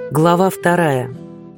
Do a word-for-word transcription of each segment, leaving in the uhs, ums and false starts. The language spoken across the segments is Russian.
Глава вторая.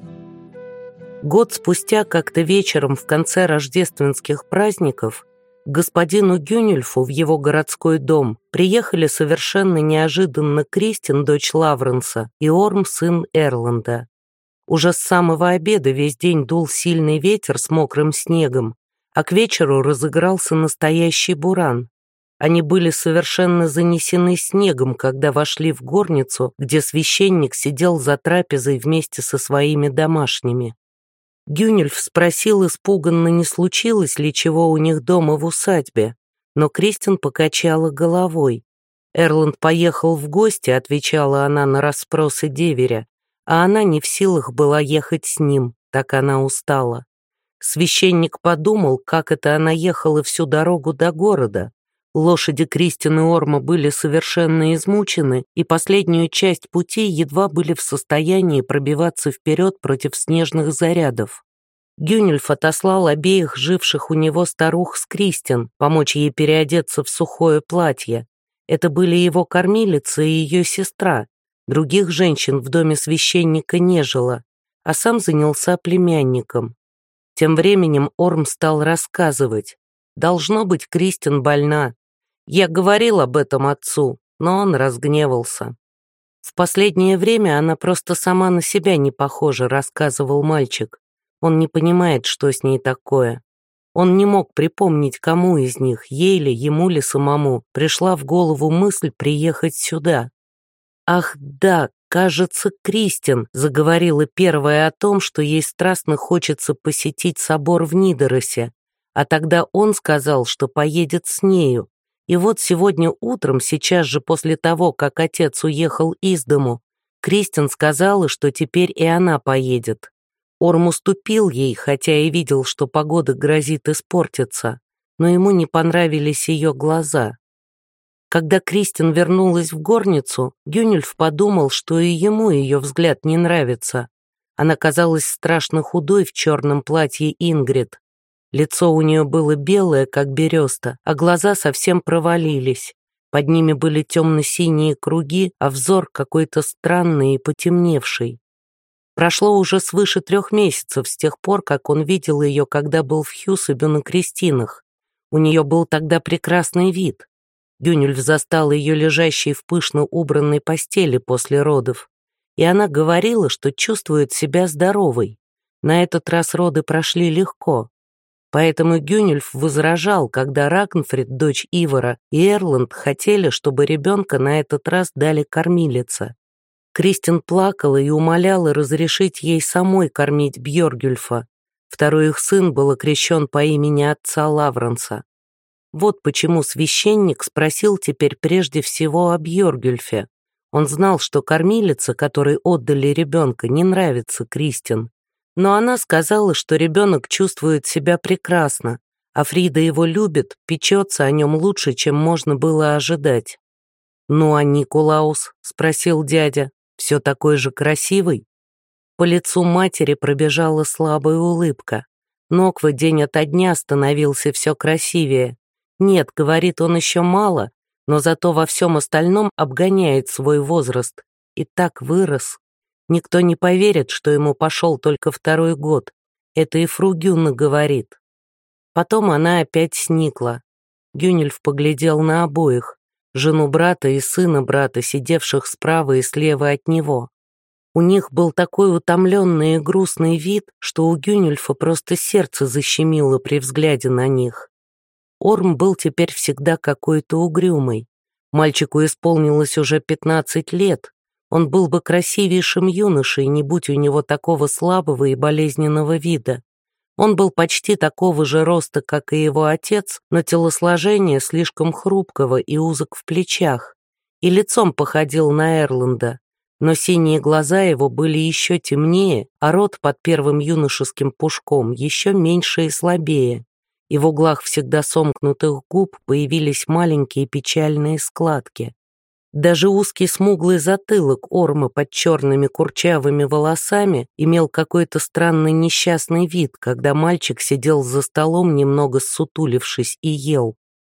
Год спустя, как-то вечером в конце рождественских праздников, к господину Гюнюльфу в его городской дом приехали совершенно неожиданно Кристин, дочь Лавренса, и Орм, сын Эрланда. Уже с самого обеда весь день дул сильный ветер с мокрым снегом, а к вечеру разыгрался настоящий буран. Они были совершенно занесены снегом, когда вошли в горницу, где священник сидел за трапезой вместе со своими домашними. Гюнюльф спросил испуганно, не случилось ли чего у них дома в усадьбе, но Кристин покачала головой. «Эрланд поехал в гости», — отвечала она на расспросы деверя, а она не в силах была ехать с ним, так она устала. Священник подумал, как это она ехала всю дорогу до города. Лошади Кристин и Орма были совершенно измучены, и последнюю часть пути едва были в состоянии пробиваться вперед против снежных зарядов. Гюнюльф отослал обеих живших у него старух с Кристин, помочь ей переодеться в сухое платье. Это были его кормилица и ее сестра. Других женщин в доме священника не жило, а сам занялся племянником. Тем временем Орм стал рассказывать. «Должно быть, Кристин больна. Я говорил об этом отцу, но он разгневался. В последнее время она просто сама на себя не похожа», — рассказывал мальчик. Он не понимает, что с ней такое. Он не мог припомнить, кому из них, ей ли, ему ли самому, пришла в голову мысль приехать сюда. «Ах да, кажется, Кристин», — заговорила первая о том, что ей страстно хочется посетить собор в Нидеросе, а тогда он сказал, что поедет с нею. И вот сегодня утром, сейчас же после того, как отец уехал из дому, Кристин сказала, что теперь и она поедет. Орм уступил ей, хотя и видел, что погода грозит испортиться, но ему не понравились ее глаза. Когда Кристин вернулась в горницу, Гюнюльф подумал, что и ему ее взгляд не нравится. Она казалась страшно худой в черном платье Ингрид. Лицо у нее было белое, как береста, а глаза совсем провалились. Под ними были темно-синие круги, а взор какой-то странный и потемневший. Прошло уже свыше трех месяцев с тех пор, как он видел ее, когда был в Хьюсабе на крестинах. У нее был тогда прекрасный вид. Гюнюльф застал ее лежащей в пышно убранной постели после родов, и она говорила, что чувствует себя здоровой. На этот раз роды прошли легко. Поэтому Гюнюльф возражал, когда Рагнфрид, дочь Ивара, и Эрланд хотели, чтобы ребенка на этот раз дали кормилице. Кристин плакала и умоляла разрешить ей самой кормить Бьоргюльфа. Второй их сын был окрещен по имени отца Лавренса. Вот почему священник спросил теперь прежде всего о Бьоргюльфе. Он знал, что кормилица, которой отдали ребенка, не нравится Кристин. Но она сказала, что ребенок чувствует себя прекрасно, а Фрида его любит, печется о нем лучше, чем можно было ожидать. «Ну а Никулаус?» — спросил дядя. «Все такой же красивый?» По лицу матери пробежала слабая улыбка. Ноква день ото дня становился все красивее. «Нет, — говорит, — он еще мало, но зато во всем остальном обгоняет свой возраст. И так вырос. Никто не поверит, что ему пошел только второй год. Это и фру Гюнна говорит». Потом она опять сникла. Гюнюльф поглядел на обоих, жену брата и сына брата, сидевших справа и слева от него. У них был такой утомленный и грустный вид, что у Гюнюльфа просто сердце защемило при взгляде на них. Орм был теперь всегда какой-то угрюмый. Мальчику исполнилось уже пятнадцать лет. Он был бы красивейшим юношей, не будь у него такого слабого и болезненного вида. Он был почти такого же роста, как и его отец, но телосложение слишком хрупкого и узок в плечах, и лицом походил на Эрланда. Но синие глаза его были еще темнее, а рот под первым юношеским пушком еще меньше и слабее. И в углах всегда сомкнутых губ появились маленькие печальные складки. Даже узкий смуглый затылок Орма под черными курчавыми волосами имел какой-то странный несчастный вид, когда мальчик сидел за столом, немного ссутулившись, и ел.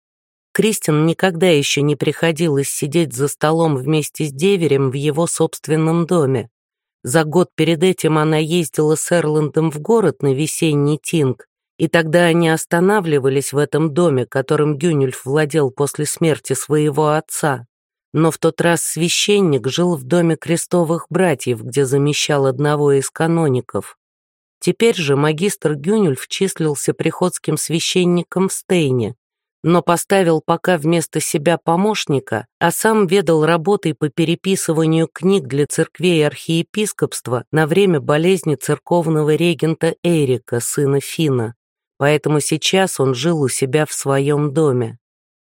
Кристин никогда еще не приходилось сидеть за столом вместе с деверем в его собственном доме. За год перед этим она ездила с Эрландом в город на весенний тинг, и тогда они останавливались в этом доме, которым Гюнюльф владел после смерти своего отца. Но в тот раз священник жил в доме крестовых братьев, где замещал одного из каноников. Теперь же магистр Гюнюльф числился приходским священником в Стейне, но поставил пока вместо себя помощника, а сам ведал работой по переписыванию книг для церквей архиепископства на время болезни церковного регента Эрика, сына Фина, поэтому сейчас он жил у себя в своем доме.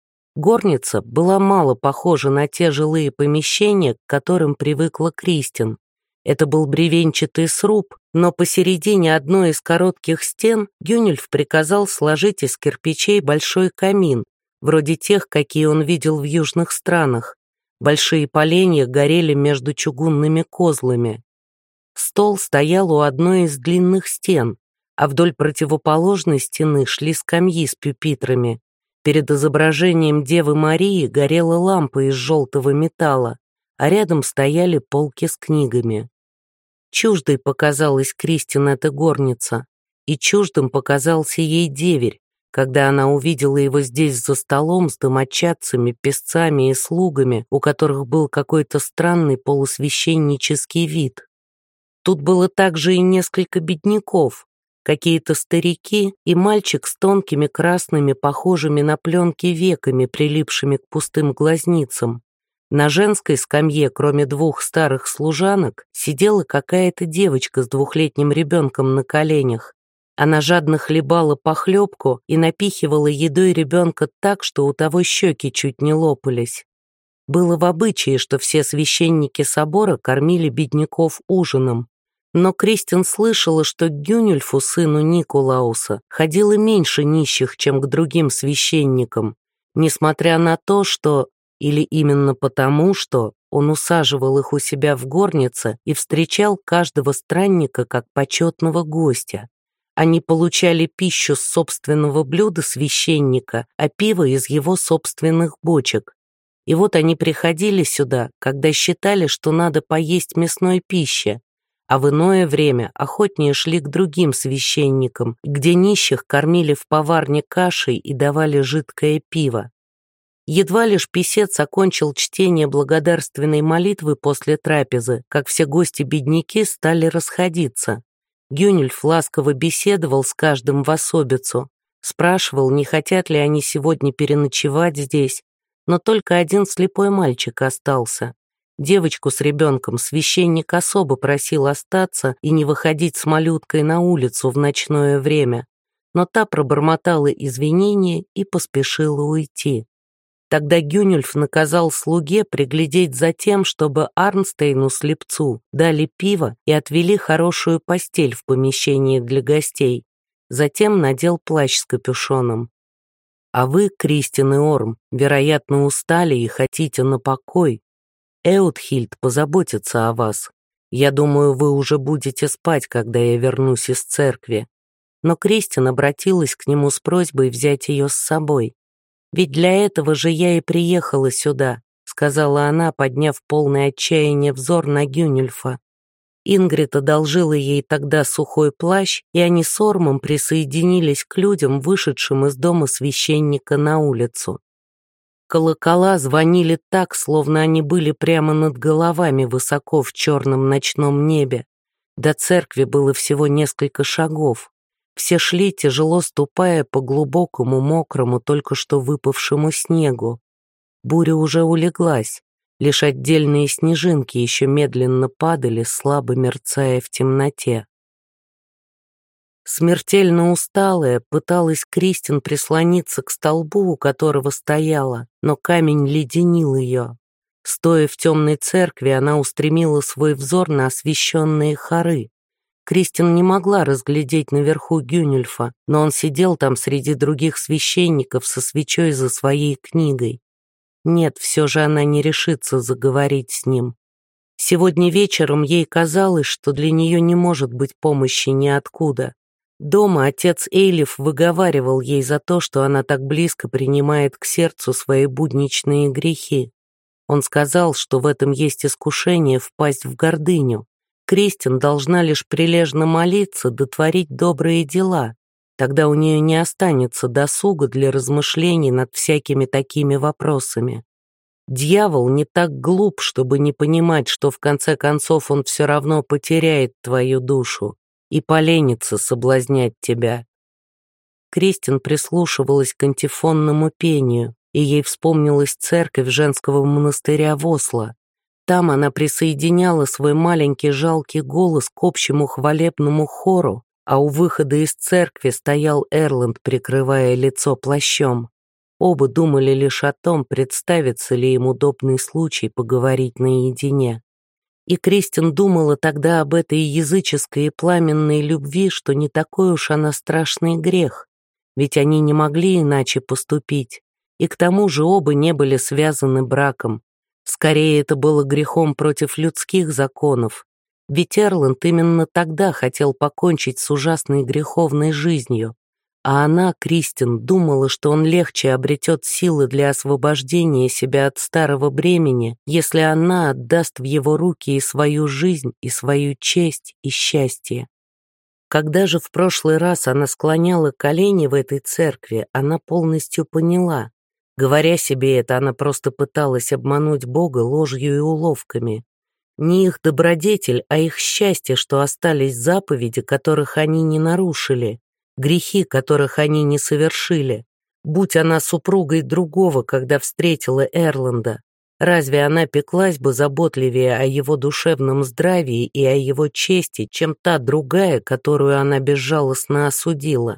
Горница была мало похожа на те жилые помещения, к которым привыкла Кристин. Это был бревенчатый сруб, но посередине одной из коротких стен Гюнюльф приказал сложить из кирпичей большой камин, вроде тех, какие он видел в южных странах. Большие поленья горели между чугунными козлами. Стол стоял у одной из длинных стен, а вдоль противоположной стены шли скамьи с пюпитрами. Перед изображением Девы Марии горела лампа из желтого металла, а рядом стояли полки с книгами. Чуждой показалась Кристин эта горница, и чуждым показался ей деверь, когда она увидела его здесь за столом с домочадцами, песцами и слугами, у которых был какой-то странный полусвященнический вид. Тут было также и несколько бедняков, какие-то старики и мальчик с тонкими красными, похожими на пленки веками, прилипшими к пустым глазницам. На женской скамье, кроме двух старых служанок, сидела какая-то девочка с двухлетним ребенком на коленях. Она жадно хлебала похлебку и напихивала едой ребенка так, что у того щеки чуть не лопались. Было в обычае, что все священники собора кормили бедняков ужином. Но Кристин слышала, что к Гюнюльфу, сыну Никулауса, ходило меньше нищих, чем к другим священникам, несмотря на то, что, или именно потому, что он усаживал их у себя в горнице и встречал каждого странника как почетного гостя. Они получали пищу с собственного блюда священника, а пиво из его собственных бочек. И вот они приходили сюда, когда считали, что надо поесть мясной пищи, а в иное время охотнее шли к другим священникам, где нищих кормили в поварне кашей и давали жидкое пиво. Едва лишь писец окончил чтение благодарственной молитвы после трапезы, как все гости-бедняки стали расходиться. Гюнюльф ласково беседовал с каждым в особицу, спрашивал, не хотят ли они сегодня переночевать здесь, но только один слепой мальчик остался. Девочку с ребенком священник особо просил остаться и не выходить с малюткой на улицу в ночное время, но та пробормотала извинения и поспешила уйти. Тогда Гюнюльф наказал слуге приглядеть за тем, чтобы Арнстейну-слепцу дали пиво и отвели хорошую постель в помещении для гостей. Затем надел плащ с капюшоном. «А вы, Кристин и Орм, вероятно, устали и хотите на покой. Эутхильд позаботится о вас. Я думаю, вы уже будете спать, когда я вернусь из церкви». Но Кристин обратилась к нему с просьбой взять ее с собой. «Ведь для этого же я и приехала сюда», — сказала она, подняв полное отчаяние взор на Гюнюльфа. Ингрид одолжила ей тогда сухой плащ, и они с Ормом присоединились к людям, вышедшим из дома священника на улицу. Колокола звонили так, словно они были прямо над головами высоко в черном ночном небе. До церкви было всего несколько шагов. Все шли, тяжело ступая по глубокому, мокрому, только что выпавшему снегу. Буря уже улеглась, лишь отдельные снежинки еще медленно падали, слабо мерцая в темноте. Смертельно усталая, пыталась Кристин прислониться к столбу, у которого стояла, но камень леденил ее. Стоя в темной церкви, она устремила свой взор на освещенные хоры. Кристин не могла разглядеть наверху Гюнюльфа, но он сидел там среди других священников со свечой за своей книгой. Нет, все же она не решится заговорить с ним. Сегодня вечером ей казалось, что для нее не может быть помощи ниоткуда. Дома отец Эйлиф выговаривал ей за то, что она так близко принимает к сердцу свои будничные грехи. Он сказал, что в этом есть искушение впасть в гордыню. Кристин должна лишь прилежно молиться да творить добрые дела. Тогда у нее не останется досуга для размышлений над всякими такими вопросами. Дьявол не так глуп, чтобы не понимать, что в конце концов он все равно потеряет твою душу и поленится соблазнять тебя. Кристин прислушивалась к антифонному пению, и ей вспомнилась церковь женского монастыря в Осло. Там она присоединяла свой маленький жалкий голос к общему хвалебному хору, а у выхода из церкви стоял Эрланд, прикрывая лицо плащом. Оба думали лишь о том, представится ли им удобный случай поговорить наедине. И Кристин думала тогда об этой языческой и пламенной любви, что не такой уж она страшный грех, ведь они не могли иначе поступить, и к тому же оба не были связаны браком. Скорее, это было грехом против людских законов, ведь Эрланд именно тогда хотел покончить с ужасной греховной жизнью, а она, Кристин, думала, что он легче обретет силы для освобождения себя от старого бремени, если она отдаст в его руки и свою жизнь, и свою честь, и счастье. Когда же в прошлый раз она склоняла колени в этой церкви, она полностью поняла. Говоря себе это, она просто пыталась обмануть Бога ложью и уловками. Не их добродетель, а их счастье, что остались заповеди, которых они не нарушили, грехи, которых они не совершили. Будь она супругой другого, когда встретила Эрланда, разве она пеклась бы заботливее о его душевном здравии и о его чести, чем та другая, которую она безжалостно осудила?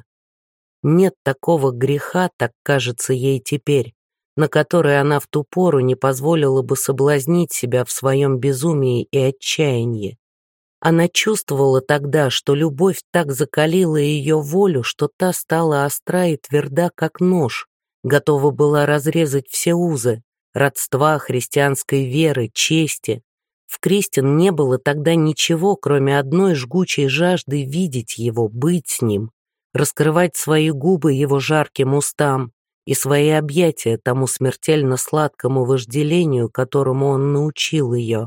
Нет такого греха, так кажется ей теперь, на который она в ту пору не позволила бы соблазнить себя в своем безумии и отчаянии. Она чувствовала тогда, что любовь так закалила ее волю, что та стала остра и тверда, как нож, готова была разрезать все узы, родства, христианской веры, чести. В Кристин не было тогда ничего, кроме одной жгучей жажды видеть его, быть с ним, раскрывать свои губы его жарким устам и свои объятия тому смертельно сладкому вожделению, которому он научил ее.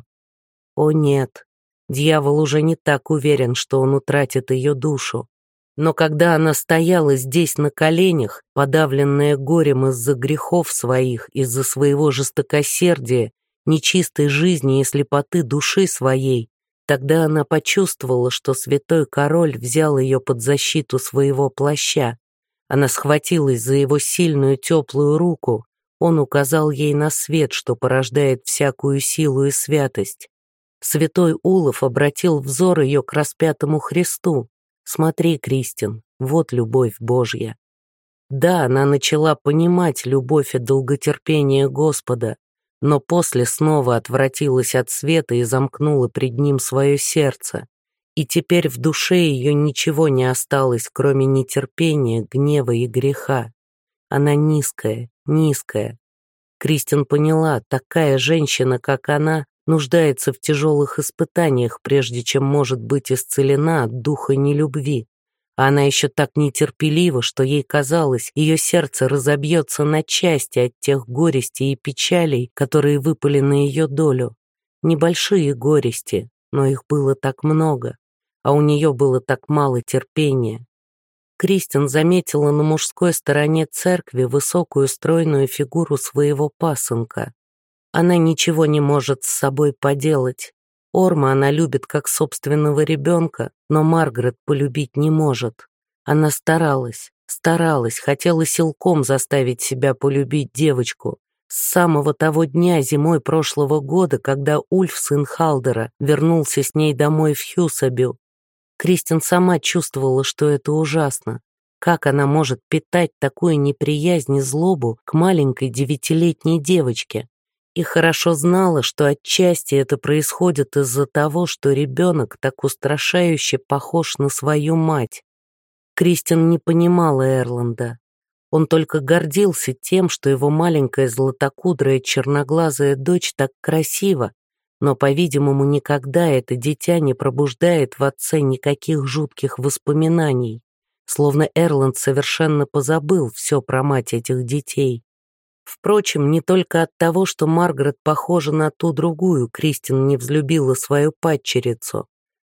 О нет, дьявол уже не так уверен, что он утратит ее душу. Но когда она стояла здесь на коленях, подавленная горем из-за грехов своих, из-за своего жестокосердия, нечистой жизни и слепоты души своей, тогда она почувствовала, что святой король взял ее под защиту своего плаща. Она схватилась за его сильную теплую руку, он указал ей на свет, что порождает всякую силу и святость. Святой Улов обратил взор ее к распятому Христу. «Смотри, Кристин, вот любовь Божья». Да, она начала понимать любовь и долготерпение Господа, но после снова отвратилась от света и замкнула пред ним свое сердце. И теперь в душе ее ничего не осталось, кроме нетерпения, гнева и греха. Она низкая, низкая. Кристин поняла, такая женщина, как она, нуждается в тяжелых испытаниях, прежде чем может быть исцелена от духа нелюбви. А она еще так нетерпелива, что ей казалось, ее сердце разобьется на части от тех горестей и печалей, которые выпали на ее долю. Небольшие горести, но их было так много, а у нее было так мало терпения. Кристин заметила на мужской стороне церкви высокую стройную фигуру своего пасынка. Она ничего не может с собой поделать. Орма она любит как собственного ребенка, но Маргарет полюбить не может. Она старалась, старалась, хотела силком заставить себя полюбить девочку. С самого того дня зимой прошлого года, когда Ульф, сын Халдера, вернулся с ней домой в Хьюсабю. Кристин сама чувствовала, что это ужасно. Как она может питать такую неприязнь и злобу к маленькой девятилетней девочке? И хорошо знала, что отчасти это происходит из-за того, что ребенок так устрашающе похож на свою мать. Кристин не понимала Эрланда. Он только гордился тем, что его маленькая златокудрая черноглазая дочь так красива, но, по-видимому, никогда это дитя не пробуждает в отце никаких жутких воспоминаний, словно Эрланд совершенно позабыл все про мать этих детей. Впрочем, не только от того, что Маргарет похожа на ту другую, Кристин не взлюбила свою падчерицу,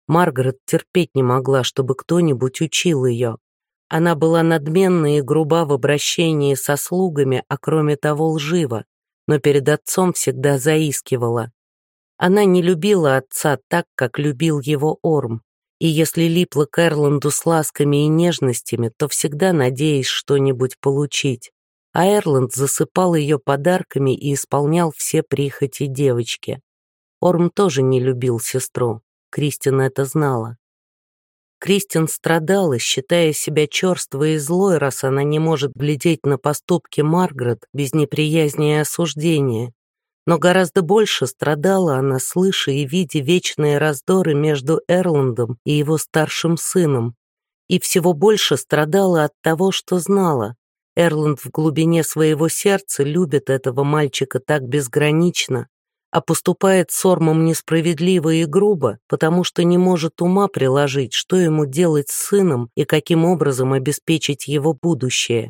Маргарет терпеть не могла, чтобы кто-нибудь учил ее. Она была надменна и груба в обращении со слугами, а кроме того лжива, но перед отцом всегда заискивала. Она не любила отца так, как любил его Орм, и если липла к Эрланду с ласками и нежностями, то всегда надеясь что-нибудь получить. А Эрланд засыпал ее подарками и исполнял все прихоти девочки. Орм тоже не любил сестру, Кристин это знала. Кристин страдала, считая себя черствой и злой, раз она не может глядеть на поступки Маргарет без неприязни и осуждения. Но гораздо больше страдала она, слыша и видя вечные раздоры между Эрландом и его старшим сыном. И всего больше страдала от того, что знала. Эрланд в глубине своего сердца любит этого мальчика так безгранично, а поступает с Ормом несправедливо и грубо, потому что не может ума приложить, что ему делать с сыном и каким образом обеспечить его будущее.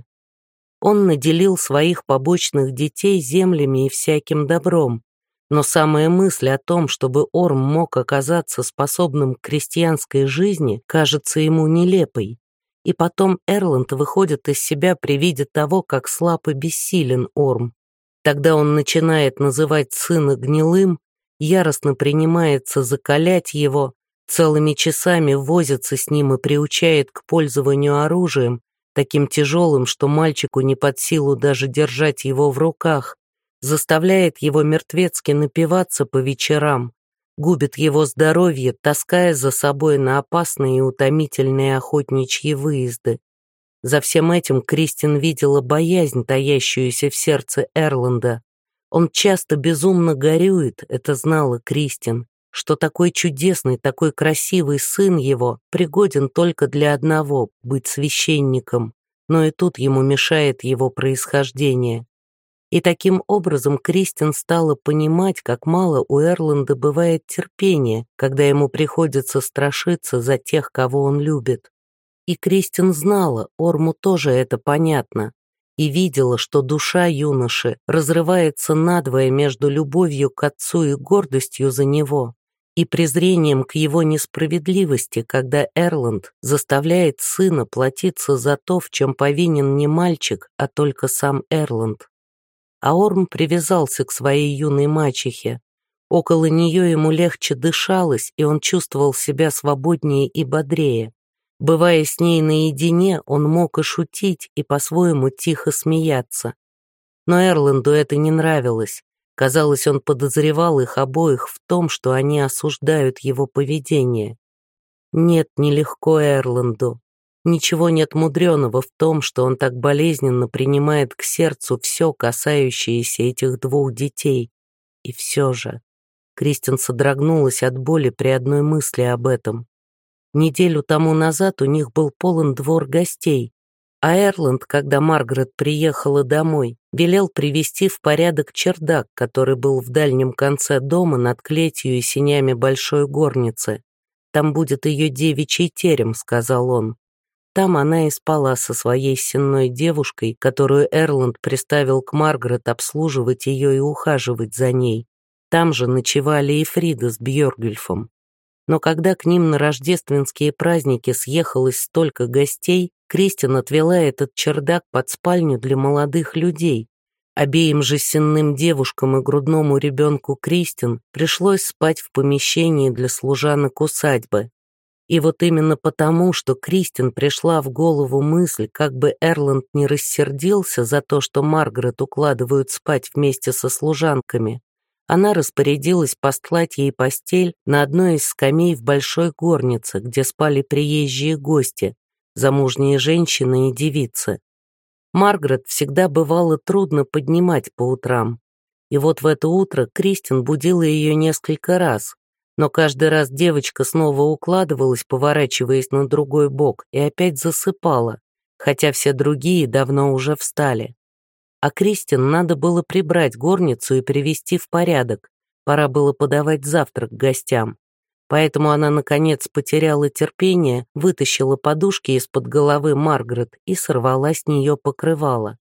Он наделил своих побочных детей землями и всяким добром, но самая мысль о том, чтобы Орм мог оказаться способным к крестьянской жизни, кажется ему нелепой. И потом Эрланд выходит из себя при виде того, как слаб и бессилен Орм. Тогда он начинает называть сына гнилым, яростно принимается закалять его, целыми часами возится с ним и приучает к пользованию оружием, таким тяжелым, что мальчику не под силу даже держать его в руках, заставляет его мертвецки напиваться по вечерам, губит его здоровье, таская за собой на опасные и утомительные охотничьи выезды. За всем этим Кристин видела боязнь, таящуюся в сердце Эрланда. Он часто безумно горюет, это знала Кристин, что такой чудесный, такой красивый сын его пригоден только для одного — быть священником, но и тут ему мешает его происхождение. И таким образом Кристин стала понимать, как мало у Эрланда бывает терпения, когда ему приходится страшиться за тех, кого он любит. И Кристин знала, Орму тоже это понятно, и видела, что душа юноши разрывается надвое между любовью к отцу и гордостью за него, и презрением к его несправедливости, когда Эрланд заставляет сына платиться за то, в чем повинен не мальчик, а только сам Эрланд. А Орм привязался к своей юной мачехе. Около нее ему легче дышалось, и он чувствовал себя свободнее и бодрее. Бывая с ней наедине, он мог и шутить, и по-своему тихо смеяться. Но Эрланду это не нравилось. Казалось, он подозревал их обоих в том, что они осуждают его поведение. Нет, нелегко Эрланду. Ничего нет мудреного в том, что он так болезненно принимает к сердцу все, касающееся этих двух детей. И все же Кристин содрогнулась от боли при одной мысли об этом. Неделю тому назад у них был полон двор гостей, а Эрланд, когда Маргарет приехала домой, велел привести в порядок чердак, который был в дальнем конце дома над клетью и сенями большой горницы. «Там будет ее девичий терем», — сказал он. Там она и спала со своей сенной девушкой, которую Эрланд приставил к Маргарет обслуживать ее и ухаживать за ней. Там же ночевали и Фрида с Бьоргюльфом. Но когда к ним на рождественские праздники съехалось столько гостей, Кристин отвела этот чердак под спальню для молодых людей. Обеим же сенным девушкам и грудному ребенку Кристин пришлось спать в помещении для служанок усадьбы. И вот именно потому, что Кристин пришла в голову мысль, как бы Эрланд не рассердился за то, что Маргарет укладывают спать вместе со служанками, она распорядилась постлать ей постель на одной из скамей в большой горнице, где спали приезжие гости, замужние женщины и девицы. Маргарет всегда бывало трудно поднимать по утрам. И вот в это утро Кристин будила ее несколько раз, но каждый раз девочка снова укладывалась, поворачиваясь на другой бок, и опять засыпала, хотя все другие давно уже встали. А Кристин надо было прибрать горницу и привести в порядок, пора было подавать завтрак гостям. Поэтому она, наконец, потеряла терпение, вытащила подушки из-под головы Маргарет и сорвала с нее покрывало.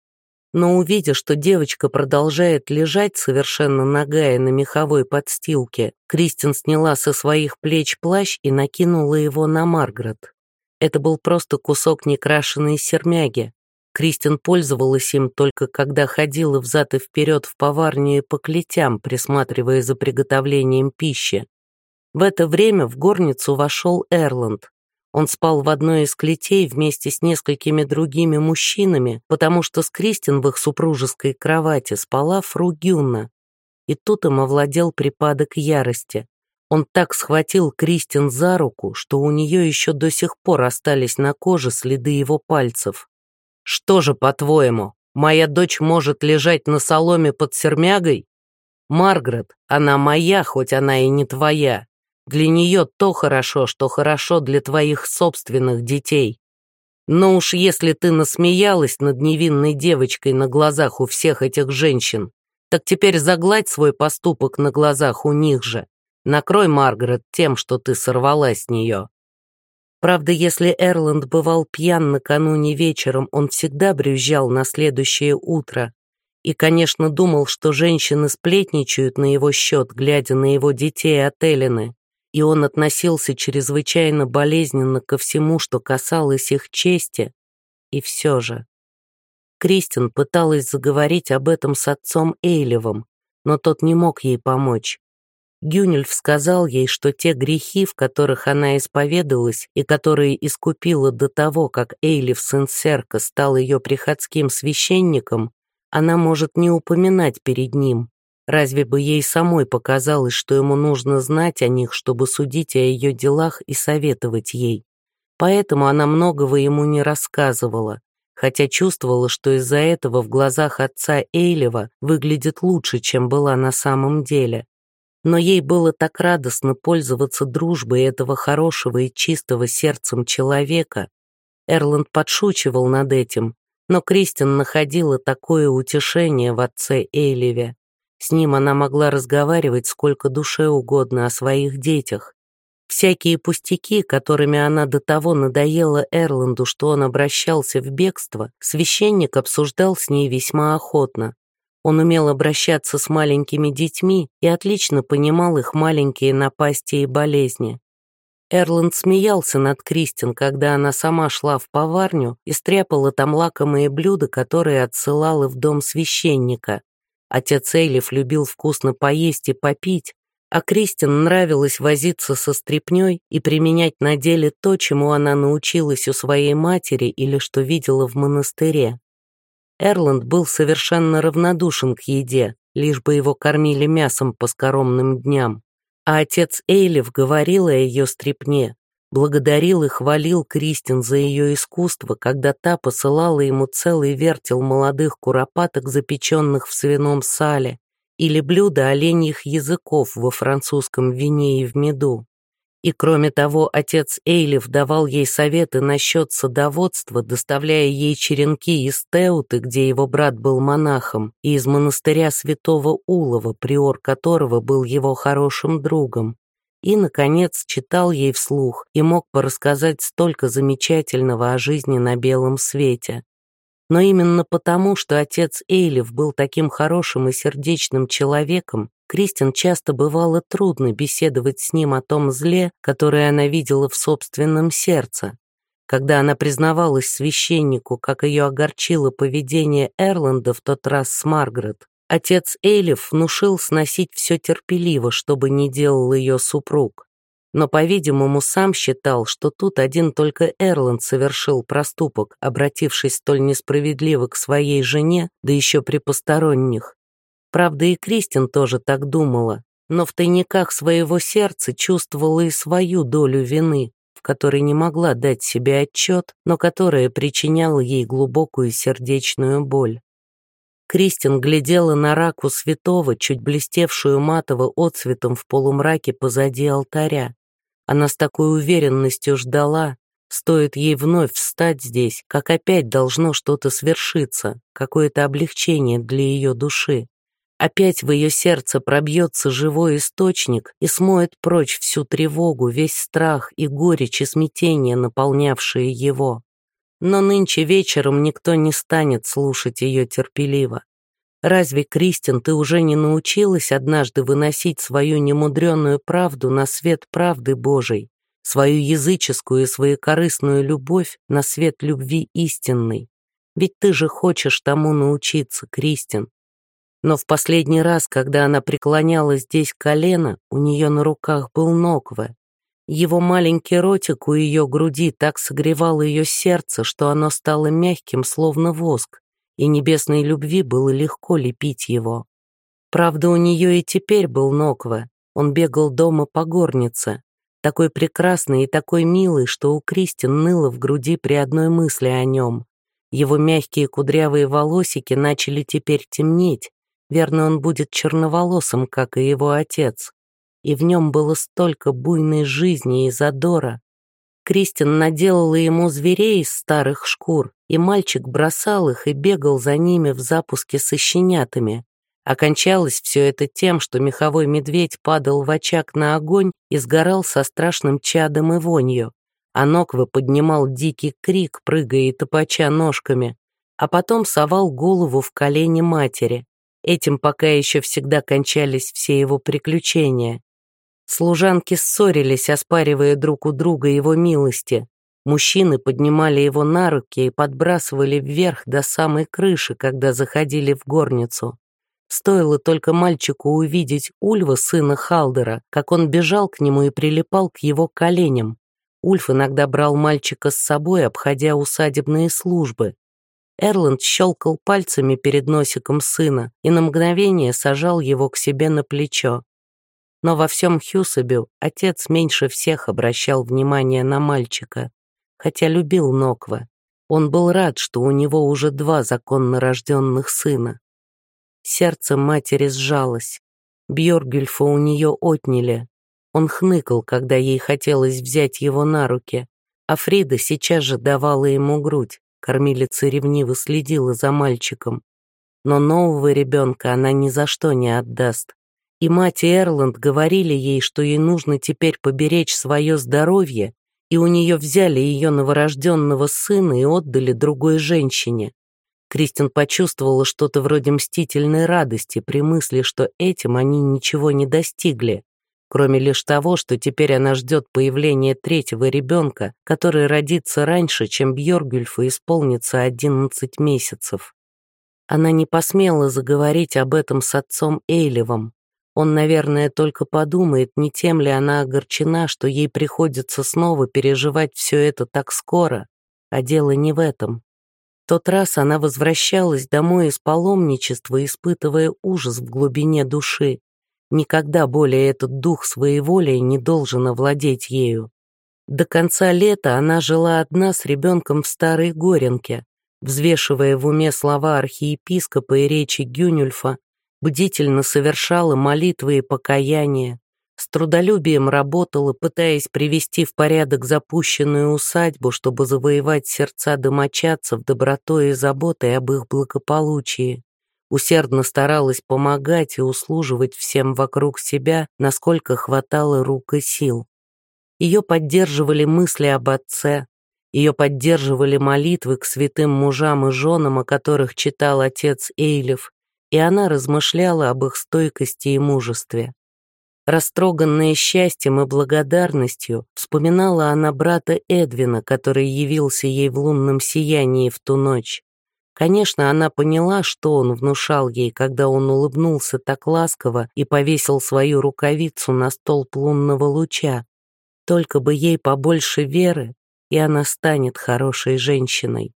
Но увидя, что девочка продолжает лежать совершенно нагая на меховой подстилке, Кристин сняла со своих плеч плащ и накинула его на Маргарет. Это был просто кусок некрашенной сермяги. Кристин пользовалась им только когда ходила взад и вперед в поварню и по клетям, присматривая за приготовлением пищи. В это время в горницу вошел Эрланд. Он спал в одной из клетей вместе с несколькими другими мужчинами, потому что с Кристин в их супружеской кровати спала фру Гюнна. И тут им овладел припадок ярости. Он так схватил Кристин за руку, что у нее еще до сих пор остались на коже следы его пальцев. «Что же, по-твоему, моя дочь может лежать на соломе под сермягой? Маргарет, она моя, хоть она и не твоя. Для нее то хорошо, что хорошо для твоих собственных детей. Но уж если ты насмеялась над невинной девочкой на глазах у всех этих женщин, так теперь загладь свой поступок на глазах у них же. Накрой Маргарет тем, что ты сорвала с нее». Правда, если Эрланд бывал пьян накануне вечером, он всегда брюзжал на следующее утро. И, конечно, думал, что женщины сплетничают на его счет, глядя на его детей от Эллины. И он относился чрезвычайно болезненно ко всему, что касалось их чести. И все же. Кристин пыталась заговорить об этом с отцом Эйлевом, но тот не мог ей помочь. Гюнельф сказал ей, что те грехи, в которых она исповедалась и которые искупила до того, как Эйлев, сын Серка, стал ее приходским священником, она может не упоминать перед ним. Разве бы ей самой показалось, что ему нужно знать о них, чтобы судить о ее делах и советовать ей? Поэтому она многого ему не рассказывала, хотя чувствовала, что из-за этого в глазах отца Эйлева выглядит лучше, чем была на самом деле. Но ей было так радостно пользоваться дружбой этого хорошего и чистого сердцем человека. Эрланд подшучивал над этим, но Кристин находила такое утешение в отце Эйлеве. С ним она могла разговаривать сколько душе угодно о своих детях. Всякие пустяки, которыми она до того надоела Эрланду, что он обращался в бегство, священник обсуждал с ней весьма охотно. Он умел обращаться с маленькими детьми и отлично понимал их маленькие напасти и болезни. Эрланд смеялся над Кристин, когда она сама шла в поварню и стряпала там лакомые блюда, которые отсылала в дом священника. Отец Эйлев любил вкусно поесть и попить, а Кристин нравилось возиться со стряпнёй и применять на деле то, чему она научилась у своей матери или что видела в монастыре. Эрланд был совершенно равнодушен к еде, лишь бы его кормили мясом по скоромным дням. А отец Эйлев говорил о ее стряпне, благодарил и хвалил Кристин за ее искусство, когда та посылала ему целый вертел молодых куропаток, запеченных в свином сале, или блюда оленьих языков во французском вине и в меду. И кроме того, отец Эйлев давал ей советы насчет садоводства, доставляя ей черенки из Теуты, где его брат был монахом, и из монастыря святого Улова, приор которого был его хорошим другом. И, наконец, читал ей вслух и мог порассказать столько замечательного о жизни на белом свете. Но именно потому, что отец Эйлев был таким хорошим и сердечным человеком, Кристин часто бывало трудно беседовать с ним о том зле, которое она видела в собственном сердце. Когда она признавалась священнику, как ее огорчило поведение Эрланда в тот раз с Маргарет, отец Эйлев внушил сносить все терпеливо, чтобы не делал ее супруг. Но, по-видимому, сам считал, что тут один только Эрланд совершил проступок, обратившись столь несправедливо к своей жене, да еще при посторонних. Правда, и Кристин тоже так думала, но в тайниках своего сердца чувствовала и свою долю вины, в которой не могла дать себе отчет, но которая причиняла ей глубокую сердечную боль. Кристин глядела на раку святого, чуть блестевшую матово отцветом в полумраке позади алтаря. Она с такой уверенностью ждала, стоит ей вновь встать здесь, как опять должно что-то свершиться, какое-то облегчение для ее души. Опять в ее сердце пробьется живой источник и смоет прочь всю тревогу, весь страх и горечь и смятение, наполнявшие его. Но нынче вечером никто не станет слушать ее терпеливо. Разве, Кристин, ты уже не научилась однажды выносить свою немудреную правду на свет правды Божией, свою языческую и своекорыстную любовь на свет любви истинной? Ведь ты же хочешь тому научиться, Кристин. Но в последний раз, когда она преклоняла здесь колено, у нее на руках был Нокве. Его маленький ротик у ее груди так согревал ее сердце, что оно стало мягким, словно воск, и небесной любви было легко лепить его. Правда, у нее и теперь был Нокве. Он бегал дома по горнице, такой прекрасный и такой милый, что у Кристин ныло в груди при одной мысли о нем. Его мягкие кудрявые волосики начали теперь темнеть. Верно, он будет черноволосым, как и его отец. И в нем было столько буйной жизни и задора. Кристин наделала ему зверей из старых шкур, и мальчик бросал их и бегал за ними в запуске со щенятами. Окончалось все это тем, что меховой медведь падал в очаг на огонь и сгорал со страшным чадом и вонью, а Нокве поднимал дикий крик, прыгая и топоча ножками, а потом совал голову в колени матери. Этим пока еще всегда кончались все его приключения. Служанки ссорились, оспаривая друг у друга его милости. Мужчины поднимали его на руки и подбрасывали вверх до самой крыши, когда заходили в горницу. Стоило только мальчику увидеть Ульва, сына Халдера, как он бежал к нему и прилипал к его коленям. Ульф иногда брал мальчика с собой, обходя усадебные службы. Эрланд щелкал пальцами перед носиком сына и на мгновение сажал его к себе на плечо. Но во всем Хьюсабю отец меньше всех обращал внимание на мальчика, хотя любил Нокве. Он был рад, что у него уже два законно рожденных сына. Сердце матери сжалось. Бьоргюльфа у нее отняли. Он хныкал, когда ей хотелось взять его на руки, а Фрида сейчас же давала ему грудь. Кормилица ревниво следила за мальчиком. Но нового ребенка она ни за что не отдаст. И мать и Эрланд говорили ей, что ей нужно теперь поберечь свое здоровье, и у нее взяли ее новорожденного сына и отдали другой женщине. Кристин почувствовала что-то вроде мстительной радости при мысли, что этим они ничего не достигли, кроме лишь того, что теперь она ждет появления третьего ребенка, который родится раньше, чем Бьоргюльфу исполнится одиннадцать месяцев. Она не посмела заговорить об этом с отцом Эйлевом. Он, наверное, только подумает, не тем ли она огорчена, что ей приходится снова переживать все это так скоро, а дело не в этом. В тот раз она возвращалась домой из паломничества, испытывая ужас в глубине души. Никогда более этот дух своеволия не должен овладеть ею. До конца лета она жила одна с ребенком в Старой Горенке, взвешивая в уме слова архиепископа и речи Гюнюльфа, бдительно совершала молитвы и покаяния, с трудолюбием работала, пытаясь привести в порядок запущенную усадьбу, чтобы завоевать сердца домочадцев добротой и заботой об их благополучии. Усердно старалась помогать и услуживать всем вокруг себя, насколько хватало рук и сил. Ее поддерживали мысли об отце, ее поддерживали молитвы к святым мужам и женам, о которых читал отец Эйлев, и она размышляла об их стойкости и мужестве. Растроганная счастьем и благодарностью, вспоминала она брата Эдвина, который явился ей в лунном сиянии в ту ночь. Конечно, она поняла, что он внушал ей, когда он улыбнулся так ласково и повесил свою рукавицу на столб лунного луча. Только бы ей побольше веры, и она станет хорошей женщиной.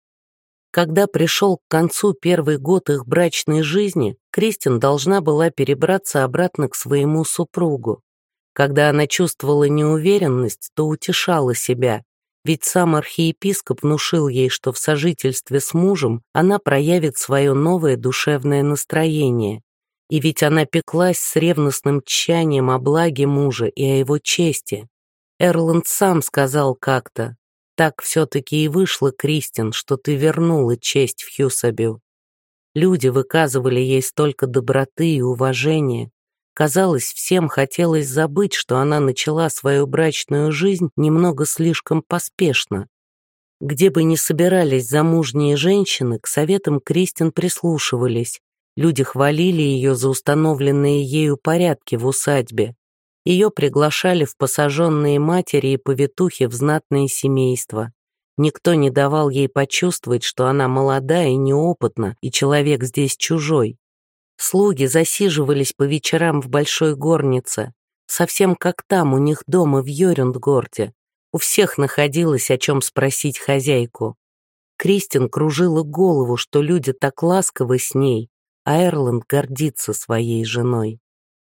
Когда пришел к концу первый год их брачной жизни, Кристин должна была перебраться обратно к своему супругу. Когда она чувствовала неуверенность, то утешала себя, ведь сам архиепископ внушил ей, что в сожительстве с мужем она проявит свое новое душевное настроение. И ведь она пеклась с ревностным тщанием о благе мужа и о его чести. Эрланд сам сказал как-то: «Так все-таки и вышло, Кристин, что ты вернула честь в Хьюсабю». Люди выказывали ей столько доброты и уважения. Казалось, всем хотелось забыть, что она начала свою брачную жизнь немного слишком поспешно. Где бы ни собирались замужние женщины, к советам Кристин прислушивались. Люди хвалили ее за установленные ею порядки в усадьбе. Ее приглашали в посаженные матери и повитухи в знатные семейства. Никто не давал ей почувствовать, что она молода и неопытна, и человек здесь чужой. Слуги засиживались по вечерам в большой горнице, совсем как там у них дома в Йорюндгорде. У всех находилось о чем спросить хозяйку. Кристин кружила голову, что люди так ласковы с ней, а Эрланд гордится своей женой.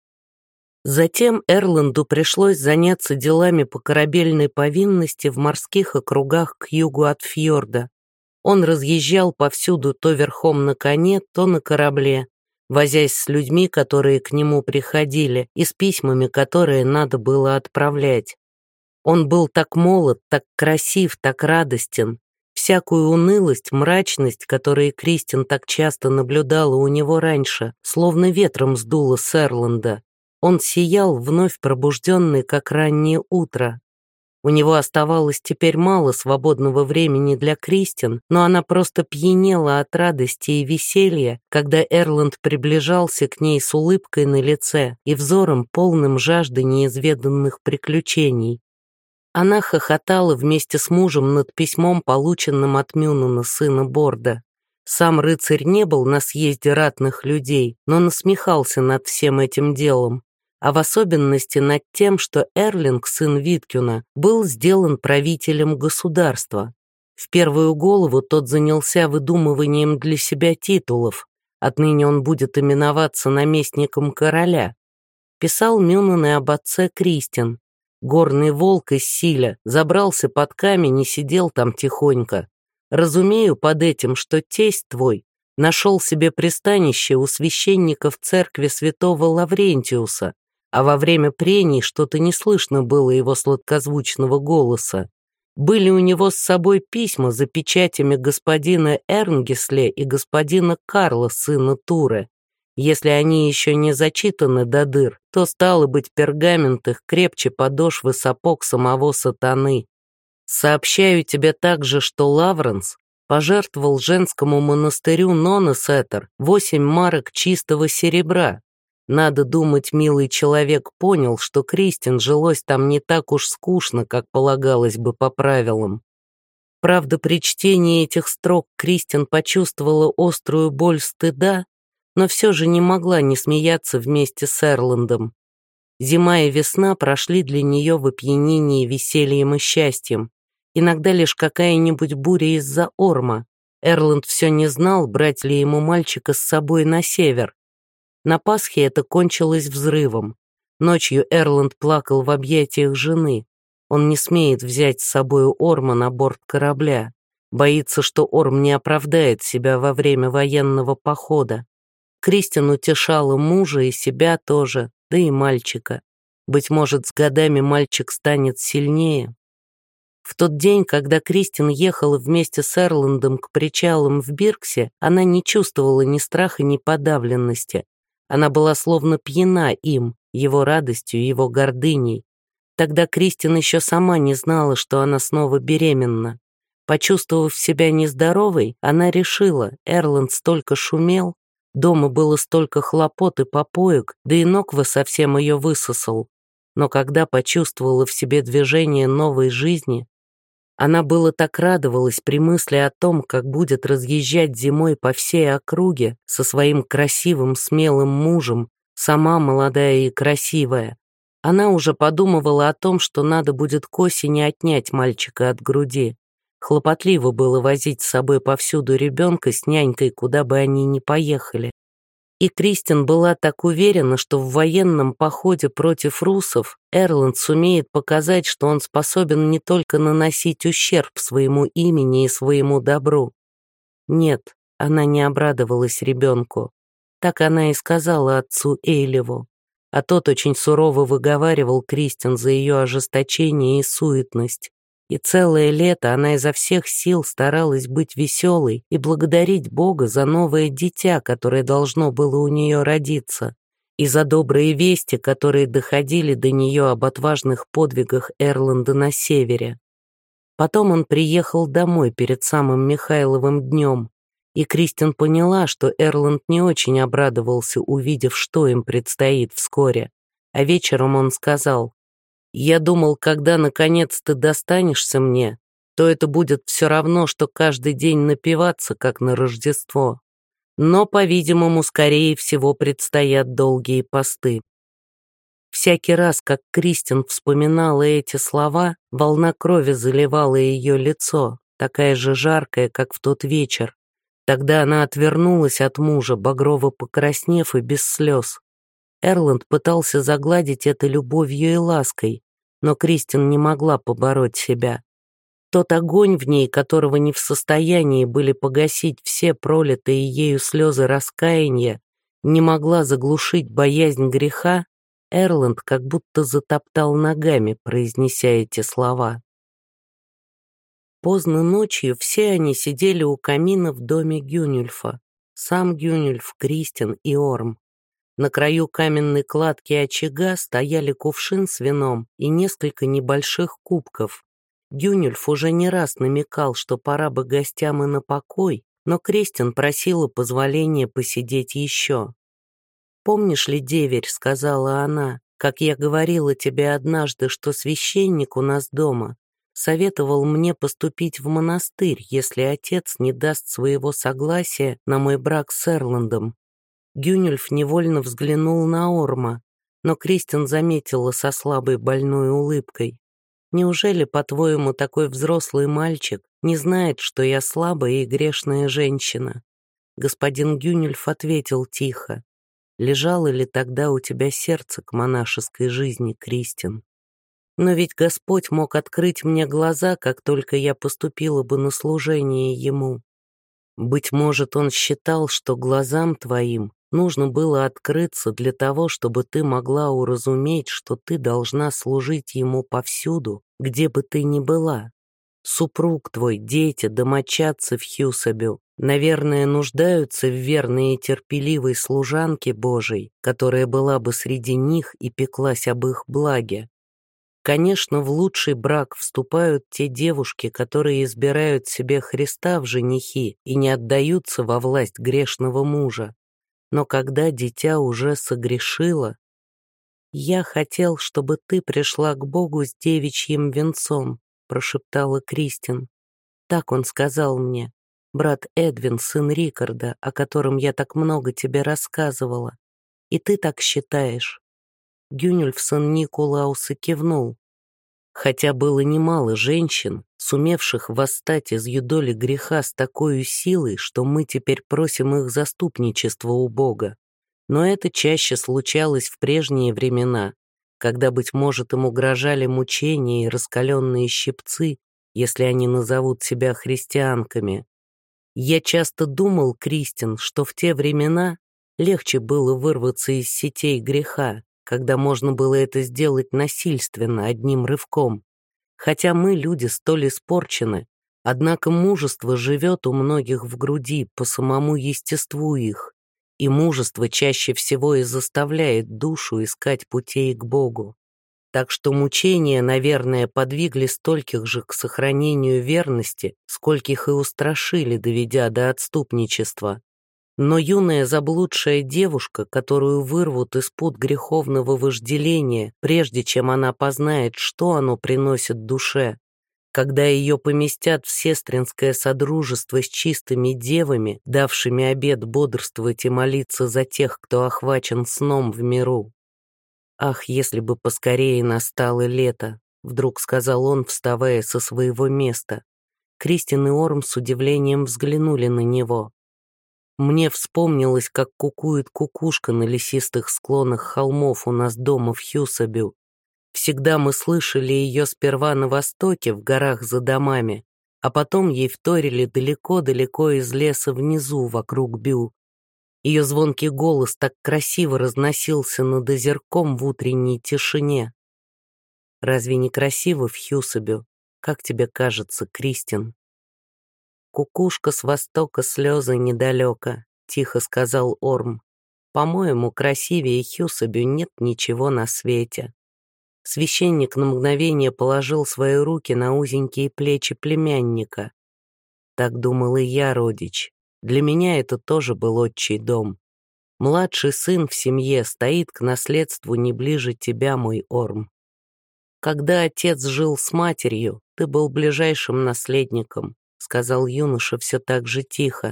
Затем Эрланду пришлось заняться делами по корабельной повинности в морских округах к югу от фьорда. Он разъезжал повсюду то верхом на коне, то на корабле, возясь с людьми, которые к нему приходили, и с письмами, которые надо было отправлять. Он был так молод, так красив, так радостен. Всякую унылость, мрачность, которые Кристин так часто наблюдала у него раньше, словно ветром сдуло с Эрланда. Он сиял, вновь пробужденный, как раннее утро. У него оставалось теперь мало свободного времени для Кристин, но она просто пьянела от радости и веселья, когда Эрланд приближался к ней с улыбкой на лице и взором, полным жажды неизведанных приключений. Она хохотала вместе с мужем над письмом, полученным от Мюнана, сына Борда. Сам рыцарь не был на съезде ратных людей, но насмехался над всем этим делом, а в особенности над тем, что Эрлинг, сын Виткюна, был сделан правителем государства. В первую голову тот занялся выдумыванием для себя титулов. Отныне он будет именоваться наместником короля. Писал Мюнан и об отце Кристин. Горный волк из Силя забрался под камень и сидел там тихонько. Разумею под этим, что тесть твой нашел себе пристанище у священника в церкви святого Лаврентиуса, а во время прений что-то не слышно было его сладкозвучного голоса. Были у него с собой письма за печатями господина Эрнгисле и господина Карла, сына Туре. Если они еще не зачитаны до дыр, то, стало быть, пергамент их крепче подошвы сапог самого сатаны. Сообщаю тебе также, что Лавренс пожертвовал женскому монастырю Нонесетер восемь марок чистого серебра. Надо думать, милый человек понял, что Кристин жилось там не так уж скучно, как полагалось бы по правилам. Правда, при чтении этих строк Кристин почувствовала острую боль стыда, но все же не могла не смеяться вместе с Эрландом. Зима и весна прошли для нее в опьянении весельем и счастьем. Иногда лишь какая-нибудь буря из-за Орма. Эрланд все не знал, брать ли ему мальчика с собой на север. На Пасхе это кончилось взрывом. Ночью Эрланд плакал в объятиях жены. Он не смеет взять с собой Орма на борт корабля. Боится, что Орм не оправдает себя во время военного похода. Кристин утешала мужа и себя тоже, да и мальчика. Быть может, с годами мальчик станет сильнее. В тот день, когда Кристин ехала вместе с Эрландом к причалам в Бирксе, она не чувствовала ни страха, ни подавленности. Она была словно пьяна им, его радостью, его гордыней. Тогда Кристин еще сама не знала, что она снова беременна. Почувствовав себя нездоровой, она решила, Эрланд столько шумел, дома было столько хлопот и попоек, да и Ноква совсем ее высосал. Но когда почувствовала в себе движение новой жизни, она было так радовалась при мысли о том, как будет разъезжать зимой по всей округе со своим красивым, смелым мужем, сама молодая и красивая. Она уже подумывала о том, что надо будет к осени отнять мальчика от груди. Хлопотливо было возить с собой повсюду ребенка с нянькой, куда бы они ни поехали. И Кристин была так уверена, что в военном походе против русов Эрланд сумеет показать, что он способен не только наносить ущерб своему имени и своему добру. Нет, она не обрадовалась ребенку. Так она и сказала отцу Эйлеву. А тот очень сурово выговаривал Кристин за ее ожесточение и суетность. И целое лето она изо всех сил старалась быть веселой и благодарить Бога за новое дитя, которое должно было у нее родиться, и за добрые вести, которые доходили до нее об отважных подвигах Эрланда на севере. Потом он приехал домой перед самым Михайловым днем, и Кристин поняла, что Эрланд не очень обрадовался, увидев, что им предстоит вскоре. А вечером он сказал: «Я думал, когда наконец ты достанешься мне, то это будет все равно, что каждый день напиваться, как на Рождество. Но, по-видимому, скорее всего, предстоят долгие посты». Всякий раз, как Кристин вспоминала эти слова, волна крови заливала ее лицо, такая же жаркая, как в тот вечер. Тогда она отвернулась от мужа, багрово покраснев и без слез. Эрланд пытался загладить это любовью и лаской, но Кристин не могла побороть себя. Тот огонь в ней, которого не в состоянии были погасить все пролитые ею слезы раскаяния, не могла заглушить боязнь греха. Эрланд как будто затоптал ногами, произнеся эти слова. Поздно ночью все они сидели у камина в доме Гюнюльфа. Сам Гюнюльф, Кристин и Орм. На краю каменной кладки очага стояли кувшин с вином и несколько небольших кубков. Гюнюльф уже не раз намекал, что пора бы гостям и на покой, но Кристин просила позволения посидеть еще. «Помнишь ли, деверь, — сказала она, — как я говорила тебе однажды, что священник у нас дома советовал мне поступить в монастырь, если отец не даст своего согласия на мой брак с Эрландом?» Гюнюльф невольно взглянул на Орма, но Кристин заметила со слабой больной улыбкой: «Неужели, по-твоему, такой взрослый мальчик не знает, что я слабая и грешная женщина?» Господин Гюнюльф ответил тихо: «Лежало ли тогда у тебя сердце к монашеской жизни, Кристин? Но ведь Господь мог открыть мне глаза, как только я поступила бы на служение Ему. Быть может, Он считал, что глазам твоим нужно было открыться для того, чтобы ты могла уразуметь, что ты должна служить Ему повсюду, где бы ты ни была. Супруг твой, дети, домочадцы в Хьюсабю, наверное, нуждаются в верной и терпеливой служанке Божией, которая была бы среди них и пеклась об их благе. Конечно, в лучший брак вступают те девушки, которые избирают себе Христа в женихи и не отдаются во власть грешного мужа. Но когда дитя уже согрешило, я хотел, чтобы ты пришла к Богу с девичьим венцом, прошептала Кристин. Так он сказал мне, брат Эдвин, сын Рикарда, о котором я так много тебе рассказывала. И ты так считаешь?» Гюнюльф, сын Никулауса, кивнул. Хотя было немало женщин, сумевших восстать из юдоли греха с такой силой, что мы теперь просим их заступничества у Бога. Но это чаще случалось в прежние времена, когда, быть может, им угрожали мучения и раскаленные щипцы, если они назовут себя христианками. Я часто думал, Кристин, что в те времена легче было вырваться из сетей греха, когда можно было это сделать насильственно, одним рывком. Хотя мы, люди, столь испорчены, однако мужество живет у многих в груди по самому естеству их, и мужество чаще всего и заставляет душу искать путей к Богу. Так что мучения, наверное, подвигли стольких же к сохранению верности, скольких и устрашили, доведя до отступничества. Но юная заблудшая девушка, которую вырвут из пут греховного вожделения, прежде чем она познает, что оно приносит душе, когда ее поместят в сестринское содружество с чистыми девами, давшими обет бодрствовать и молиться за тех, кто охвачен сном в миру. «Ах, если бы поскорее настало лето», — вдруг сказал он, вставая со своего места. Кристин и Орм с удивлением взглянули на него. Мне вспомнилось, как кукует кукушка на лесистых склонах холмов у нас дома в Хьюсабю. Всегда мы слышали ее сперва на востоке, в горах за домами, а потом ей вторили далеко-далеко из леса внизу, вокруг Бю. Ее звонкий голос так красиво разносился над озерком в утренней тишине. Разве не красиво в Хьюсабю? Как тебе кажется, Кристин? «Кукушка с востока, слезы недалеко», — тихо сказал Орм. «По-моему, красивее Хьюсабю нет ничего на свете». Священник на мгновение положил свои руки на узенькие плечи племянника. Так думал и я, родич. Для меня это тоже был отчий дом. Младший сын в семье стоит к наследству не ближе тебя, мой Орм. Когда отец жил с матерью, ты был ближайшим наследником, сказал юноша все так же тихо.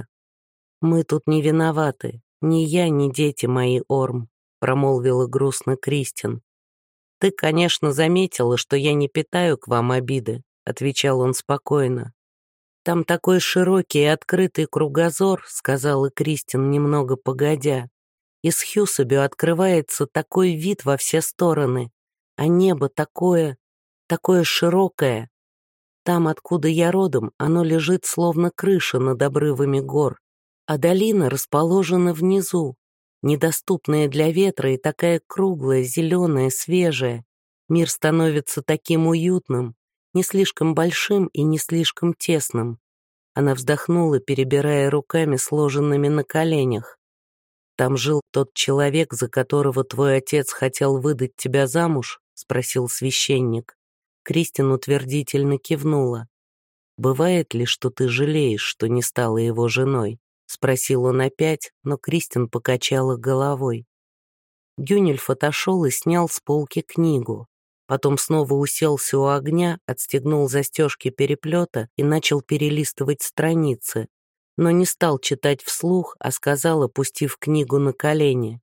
Мы тут не виноваты, ни я, ни дети мои, Орм, промолвила грустно Кристин. Ты, конечно, заметила, что я не питаю к вам обиды, отвечал он спокойно. Там такой широкий и открытый кругозор, сказала Кристин немного погодя. Из Хьюсабю открывается такой вид во все стороны, а небо такое, такое широкое. Там, откуда я родом, оно лежит словно крыша над обрывами гор, а долина расположена внизу, недоступная для ветра и такая круглая, зеленая, свежая. Мир становится таким уютным, не слишком большим и не слишком тесным. Она вздохнула, перебирая руками, сложенными на коленях. «Там жил тот человек, за которого твой отец хотел выдать тебя замуж?» — спросил священник. Кристин утвердительно кивнула. «Бывает ли, что ты жалеешь, что не стала его женой?» — спросил он опять, но Кристин покачала головой. Гюнельф отошел и снял с полки книгу. Потом снова уселся у огня, отстегнул застежки переплета и начал перелистывать страницы, но не стал читать вслух, а сказал, опустив книгу на колени.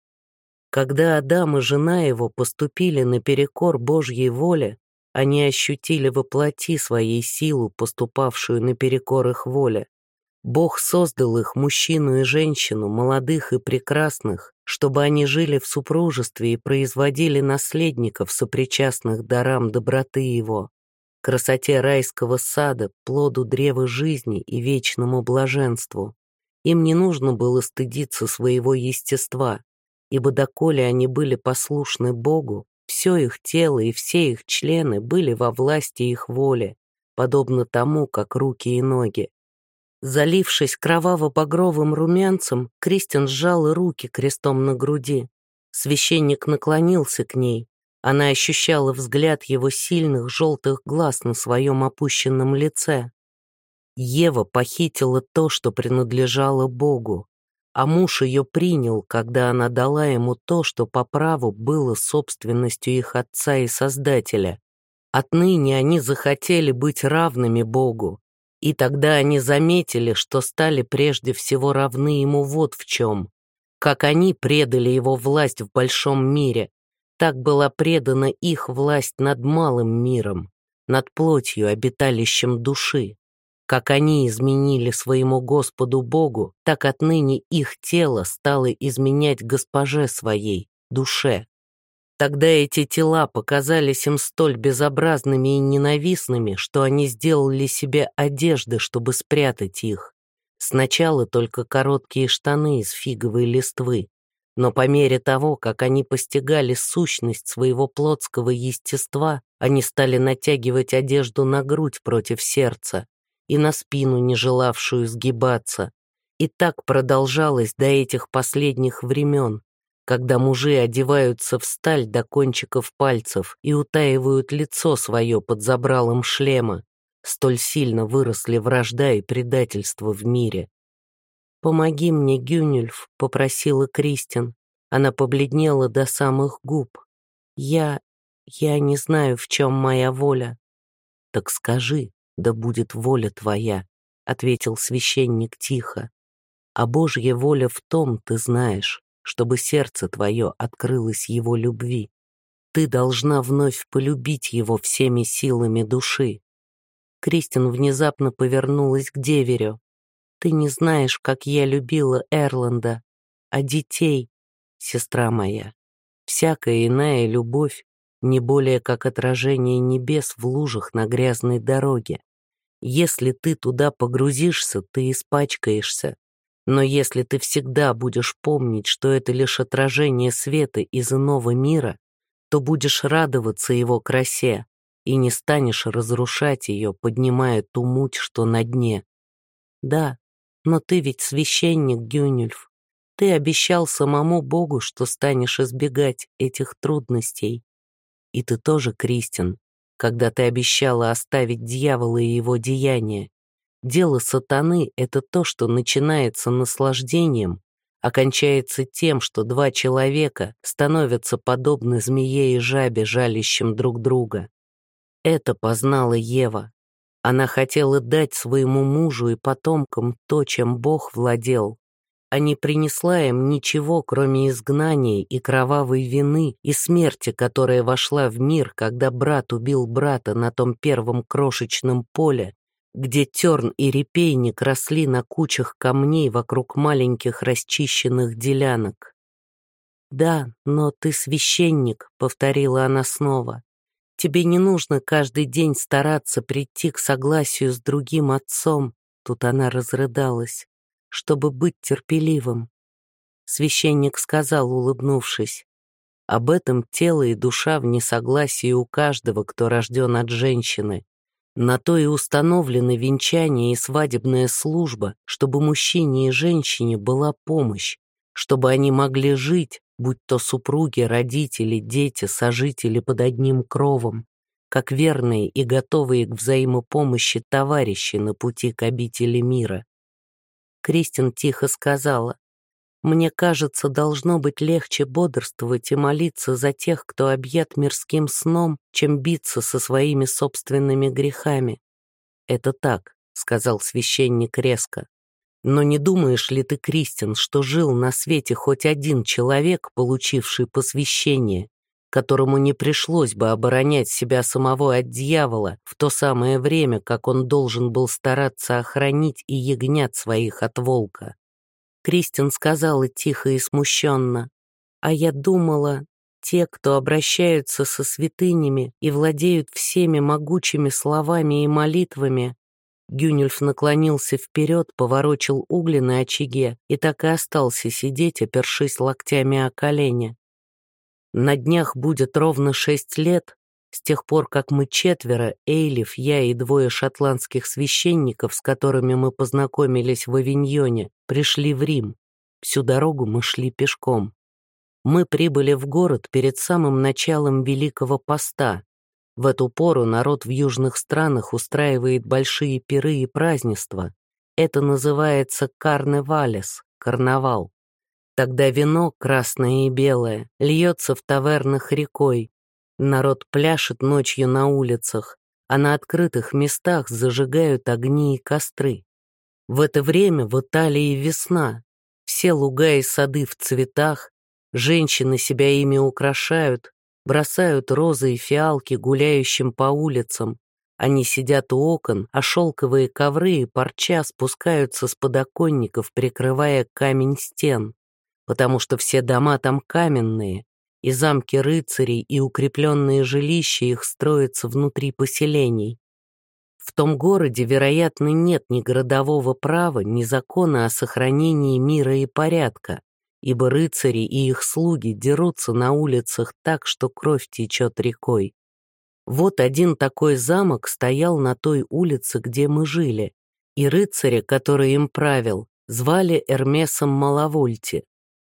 Когда Адам и жена его поступили наперекор Божьей воле, они ощутили во плоти своей силу, поступавшую наперекор их воле. Бог создал их, мужчину и женщину, молодых и прекрасных, чтобы они жили в супружестве и производили наследников, сопричастных дарам доброты его, красоте райского сада, плоду древа жизни и вечному блаженству. Им не нужно было стыдиться своего естества, ибо доколе они были послушны Богу, все их тело и все их члены были во власти их воли, подобно тому, как руки и ноги. Залившись кроваво-багровым румянцем, Кристин сжала руки крестом на груди. Священник наклонился к ней. Она ощущала взгляд его сильных желтых глаз на своем опущенном лице. Ева похитила то, что принадлежало Богу, а муж ее принял, когда она дала ему то, что по праву было собственностью их отца и Создателя. Отныне они захотели быть равными Богу, и тогда они заметили, что стали прежде всего равны ему вот в чем. Как они предали его власть в большом мире, так была предана их власть над малым миром, над плотью, обиталищем души. Как они изменили своему Господу Богу, так отныне их тело стало изменять госпоже своей, душе. Тогда эти тела показались им столь безобразными и ненавистными, что они сделали себе одежды, чтобы спрятать их. Сначала только короткие штаны из фиговой листвы, но по мере того, как они постигали сущность своего плотского естества, они стали натягивать одежду на грудь против сердца и на спину, не желавшую сгибаться. И так продолжалось до этих последних времен, когда мужи одеваются в сталь до кончиков пальцев и утаивают лицо свое под забралом шлема. Столь сильно выросли вражда и предательство в мире. «Помоги мне, Гюнельф», — попросила Кристин. Она побледнела до самых губ. «Я... я не знаю, в чем моя воля». «Так скажи, да будет воля твоя», — ответил священник тихо. «А Божья воля в том, ты знаешь, чтобы сердце твое открылось его любви. Ты должна вновь полюбить его всеми силами души». Кристин внезапно повернулась к деверю. «Ты не знаешь, как я любила Эрланда, а детей, сестра моя. Всякая иная любовь не более как отражение небес в лужах на грязной дороге. Если ты туда погрузишься, ты испачкаешься. Но если ты всегда будешь помнить, что это лишь отражение света из иного мира, то будешь радоваться его красе и не станешь разрушать ее, поднимая ту муть, что на дне. Да, но ты ведь священник, Гюнельф. Ты обещал самому Богу, что станешь избегать этих трудностей. и ты тоже, Кристин, когда ты обещала оставить дьявола и его деяния. Дело сатаны — это то, что начинается наслаждением, окончается тем, что два человека становятся подобны змее и жабе, жалящим друг друга. Это познала Ева. Она хотела дать своему мужу и потомкам то, чем Бог владел, а не принесла им ничего, кроме изгнания и кровавой вины и смерти, которая вошла в мир, когда брат убил брата на том первом крошечном поле, где терн и репейник росли на кучах камней вокруг маленьких расчищенных делянок. «Да, но ты священник», — повторила она снова. «Тебе не нужно каждый день стараться прийти к согласию с другим отцом», — тут она разрыдалась, «чтобы быть терпеливым». Священник сказал, улыбнувшись, «Об этом тело и душа в несогласии у каждого, кто рожден от женщины. На то и установлены венчание и свадебная служба, чтобы мужчине и женщине была помощь, чтобы они могли жить, будь то супруги, родители, дети, сожители под одним кровом, как верные и готовые к взаимопомощи товарищи на пути к обители мира». Кристин тихо сказала, «Мне кажется, должно быть легче бодрствовать и молиться за тех, кто объят мирским сном, чем биться со своими собственными грехами». «Это так», — сказал священник резко. «Но не думаешь ли ты, Кристин, что жил на свете хоть один человек, получивший посвящение, которому не пришлось бы оборонять себя самого от дьявола в то самое время, как он должен был стараться охранить и ягнят своих от волка?» Кристин сказала тихо и смущенно, «А я думала, те, кто обращаются со святынями и владеют всеми могучими словами и молитвами». Гюнюльф наклонился вперед, поворочил угли на очаге и так и остался сидеть, опершись локтями о колени. «На днях будет ровно шесть лет, с тех пор, как мы четверо, Эйлиф, я и двое шотландских священников, с которыми мы познакомились в Авиньоне, пришли в Рим. Всю дорогу мы шли пешком. Мы прибыли в город перед самым началом Великого Поста. В эту пору народ в южных странах устраивает большие пиры и празднества. Это называется карневалес, карнавал. Тогда вино, красное и белое, льется в тавернах рекой. Народ пляшет ночью на улицах, а на открытых местах зажигают огни и костры. В это время в Италии весна. Все луга и сады в цветах, женщины себя ими украшают, бросают розы и фиалки гуляющим по улицам. Они сидят у окон, а шелковые ковры и парча спускаются с подоконников, прикрывая камень стен, потому что все дома там каменные, и замки рыцарей и укрепленные жилища их строятся внутри поселений. В том городе, вероятно, нет ни городового права, ни закона о сохранении мира и порядка, ибо рыцари и их слуги дерутся на улицах так, что кровь течет рекой. Вот один такой замок стоял на той улице, где мы жили, и рыцаря, который им правил, звали Эрмесом Малавольти.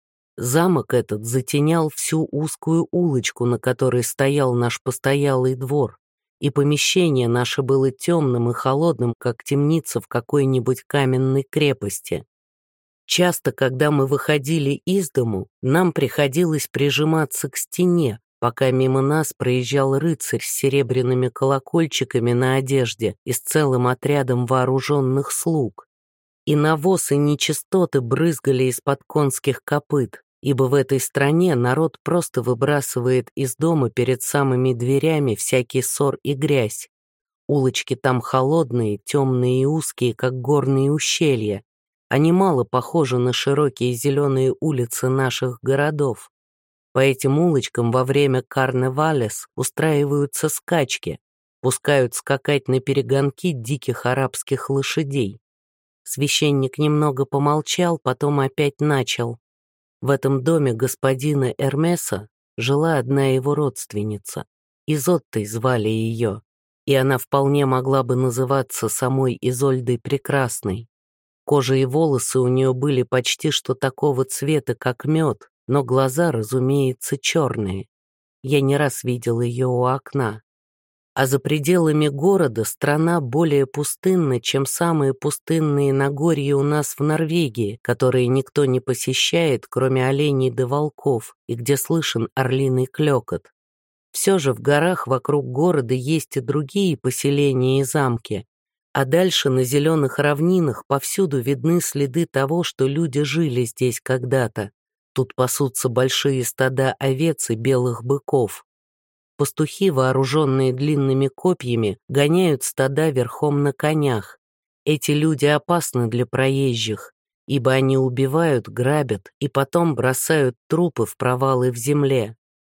Замок этот затенял всю узкую улочку, на которой стоял наш постоялый двор, и помещение наше было темным и холодным, как темница в какой-нибудь каменной крепости. Часто, когда мы выходили из дому, нам приходилось прижиматься к стене, пока мимо нас проезжал рыцарь с серебряными колокольчиками на одежде и с целым отрядом вооруженных слуг. И навоз и нечистоты брызгали из-под конских копыт, ибо в этой стране народ просто выбрасывает из дома перед самыми дверями всякий ссор и грязь. Улочки там холодные, темные и узкие, как горные ущелья. Они мало похожи на широкие зеленые улицы наших городов. По этим улочкам во время карневалес устраиваются скачки, пускают скакать на перегонки диких арабских лошадей. Священник немного помолчал, потом опять начал. В этом доме господина Эрмеса жила одна его родственница. Изоттой звали ее, и она вполне могла бы называться самой Изольдой Прекрасной. Кожа и волосы у нее были почти что такого цвета, как мед, но глаза, разумеется, черные. я не раз видел ее у окна. А за пределами города страна более пустынна, чем самые пустынные Нагорья у нас в Норвегии, которые никто не посещает, кроме оленей да волков, и где слышен орлиный клёкот. Все же в горах вокруг города есть и другие поселения и замки, а дальше на зеленых равнинах повсюду видны следы того, что люди жили здесь когда-то. Тут пасутся большие стада овец и белых быков. Пастухи, вооруженные длинными копьями, гоняют стада верхом на конях. Эти люди опасны для проезжих, ибо они убивают, грабят и потом бросают трупы в провалы в земле.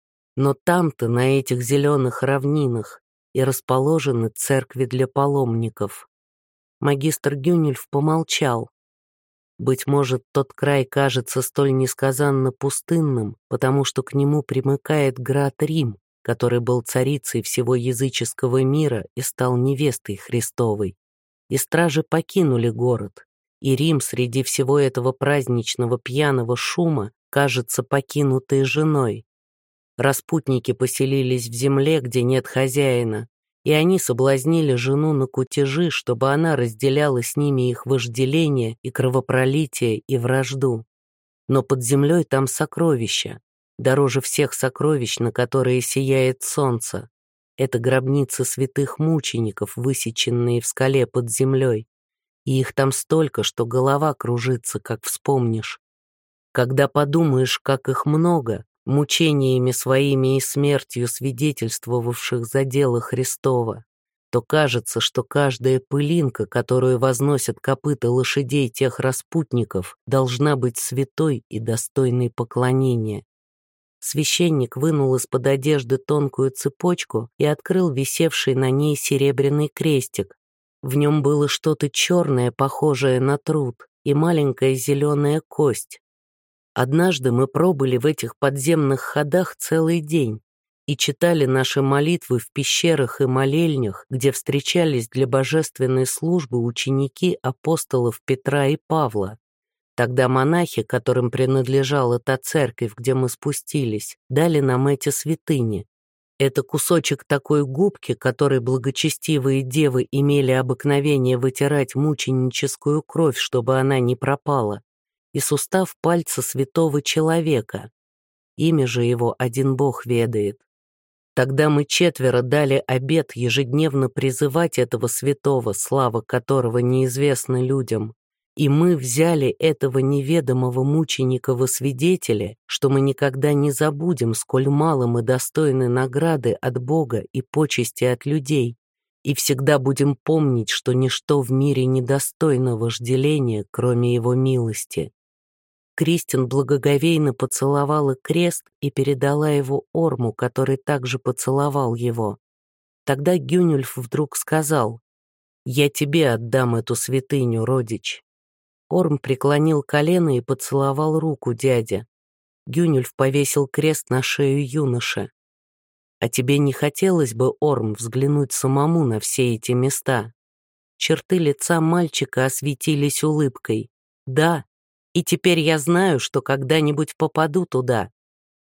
Но там-то, на этих зеленых равнинах, и расположены церкви для паломников. Магистр Гюнельф помолчал. Быть может, тот край кажется столь несказанно пустынным, потому что к нему примыкает град Рим, который был царицей всего языческого мира и стал невестой Христовой. И стражи покинули город, и Рим среди всего этого праздничного пьяного шума кажется покинутой женой. Распутники поселились в земле, где нет хозяина, и они соблазнили жену на кутежи, чтобы она разделяла с ними их вожделение и кровопролитие и вражду. Но под землей там сокровища, дороже всех сокровищ, на которые сияет солнце. Это гробницы святых мучеников, высеченные в скале под землей. И их там столько, что голова кружится, как вспомнишь. Когда подумаешь, как их много, мучениями своими и смертью свидетельствовавших за дело Христова, то кажется, что каждая пылинка, которую возносят копыта лошадей тех распутников, должна быть святой и достойной поклонения. Священник вынул из-под одежды тонкую цепочку и открыл висевший на ней серебряный крестик. В нем было что-то черное, похожее на труд, и маленькая зеленая кость. Однажды мы пробыли в этих подземных ходах целый день и читали наши молитвы в пещерах и молельнях, где встречались для божественной службы ученики апостолов Петра и Павла. Тогда монахи, которым принадлежала та церковь, где мы спустились, дали нам эти святыни. Это кусочек такой губки, которой благочестивые девы имели обыкновение вытирать мученическую кровь, чтобы она не пропала, и сустав пальца святого человека. Имя же его один Бог ведает. Тогда мы четверо дали обет ежедневно призывать этого святого, слава которого неизвестна людям. И мы взяли этого неведомого мученика во свидетели, что мы никогда не забудем, сколь мало мы достойны награды от Бога и почести от людей, и всегда будем помнить, что ничто в мире недостойно вожделения, кроме его милости. Кристин благоговейно поцеловала крест и передала его Орму, который также поцеловал его. Тогда Гюнельф вдруг сказал: «Я тебе отдам эту святыню, родич». Орм преклонил колено и поцеловал руку дяди. Гюнельф повесил крест на шею юноши. «А тебе не хотелось бы, Орм, взглянуть самому на все эти места?» Черты лица мальчика осветились улыбкой. «Да, и теперь я знаю, что когда-нибудь попаду туда».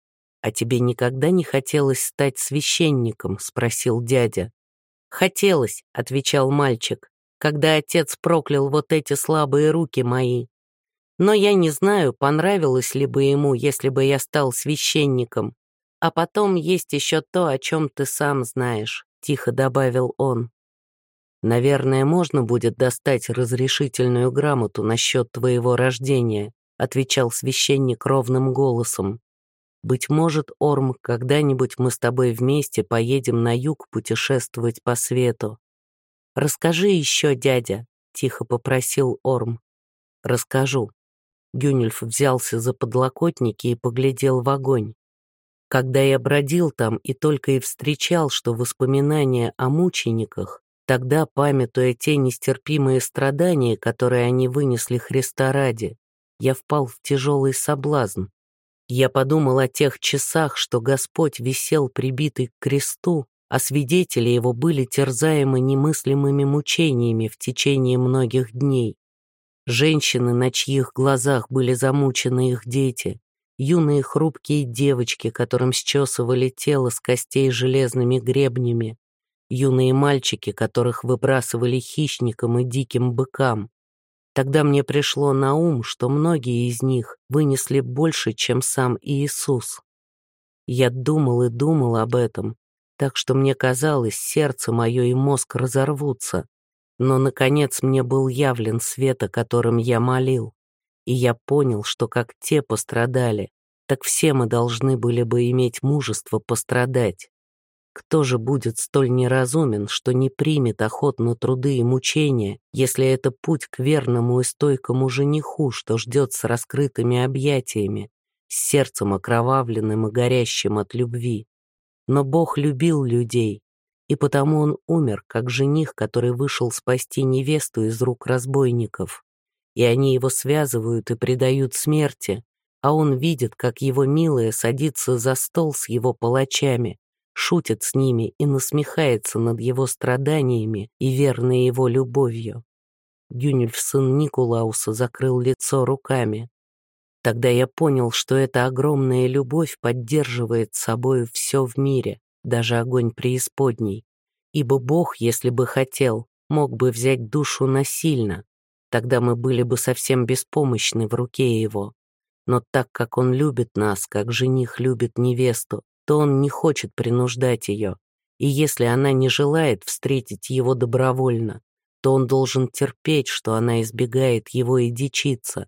«А тебе никогда не хотелось стать священником?» — спросил дядя. «Хотелось», — отвечал мальчик, «когда отец проклял вот эти слабые руки мои. Но я не знаю, понравилось ли бы ему, если бы я стал священником. А потом есть еще то, о чем ты сам знаешь», — тихо добавил он. «Наверное, можно будет достать разрешительную грамоту насчет твоего рождения», — отвечал священник ровным голосом. «Быть может, Орм, когда-нибудь мы с тобой вместе поедем на юг путешествовать по свету». «Расскажи еще, дядя», — тихо попросил Орм. «Расскажу». Гюнельф взялся за подлокотники и поглядел в огонь. «Когда я бродил там и только и встречал, что воспоминания о мучениках, тогда, памятуя те нестерпимые страдания, которые они вынесли Христа ради, я впал в тяжелый соблазн. Я подумал о тех часах, что Господь висел прибитый к кресту, а свидетели его были терзаемы немыслимыми мучениями в течение многих дней. Женщины, на чьих глазах были замучены их дети, юные хрупкие девочки, которым счесывали тело с костей железными гребнями, юные мальчики, которых выбрасывали хищникам и диким быкам. Тогда мне пришло на ум, что многие из них вынесли больше, чем сам Иисус. Я думал и думал об этом, так что мне казалось, сердце мое и мозг разорвутся. Но, наконец, мне был явлен свет, о котором я молил, и я понял, что как те пострадали, так все мы должны были бы иметь мужество пострадать. Кто же будет столь неразумен, что не примет охотно труды и мучения, если это путь к верному и стойкому жениху, что ждет с раскрытыми объятиями, с сердцем окровавленным и горящим от любви? Но Бог любил людей, и потому Он умер, как жених, который вышел спасти невесту из рук разбойников. И они его связывают и предают смерти, а он видит, как его милая садится за стол с его палачами, шутит с ними и насмехается над его страданиями и верной его любовью. Гюнюльф, сын Никулауса, закрыл лицо руками. Тогда я понял, что эта огромная любовь поддерживает собою все в мире, даже огонь преисподней. Ибо Бог, если бы хотел, мог бы взять душу насильно, тогда мы были бы совсем беспомощны в руке Его. Но так как Он любит нас, как жених любит невесту, то Он не хочет принуждать ее, и если она не желает встретить Его добровольно, то Он должен терпеть, что она избегает Его и дичится.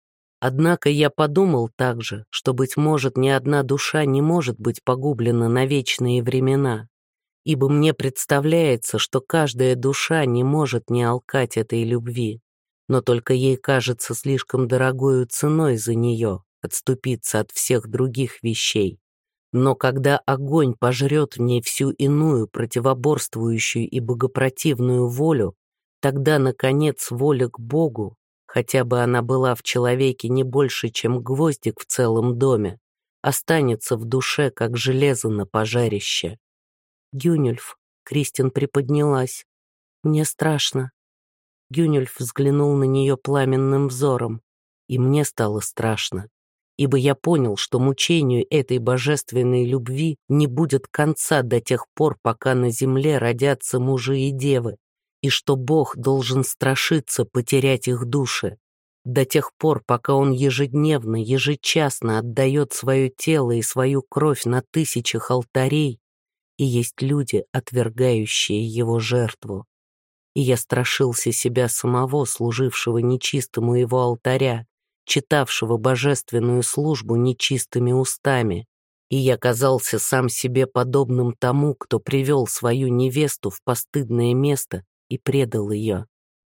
Однако я подумал также, что, быть может, ни одна душа не может быть погублена на вечные времена, ибо мне представляется, что каждая душа не может не алкать этой любви, но только ей кажется слишком дорогою ценой за нее отступиться от всех других вещей. Но когда огонь пожрет в ней всю иную, противоборствующую и богопротивную волю, тогда, наконец, воля к Богу, хотя бы она была в человеке не больше, чем гвоздик в целом доме, останется в душе, как железо на пожарище. «Гюнюльф», — Кристин приподнялась, — «мне страшно». Гюнюльф взглянул на нее пламенным взором, и мне стало страшно, ибо я понял, что мучению этой божественной любви не будет конца до тех пор, пока на земле родятся мужи и девы, и что Бог должен страшиться потерять их души, до тех пор, пока Он ежедневно, ежечасно отдает свое тело и свою кровь на тысячах алтарей, и есть люди, отвергающие Его жертву. И я страшился себя самого, служившего нечистому Его алтаря, читавшего божественную службу нечистыми устами, и я казался сам себе подобным тому, кто привел свою невесту в постыдное место и предал ее.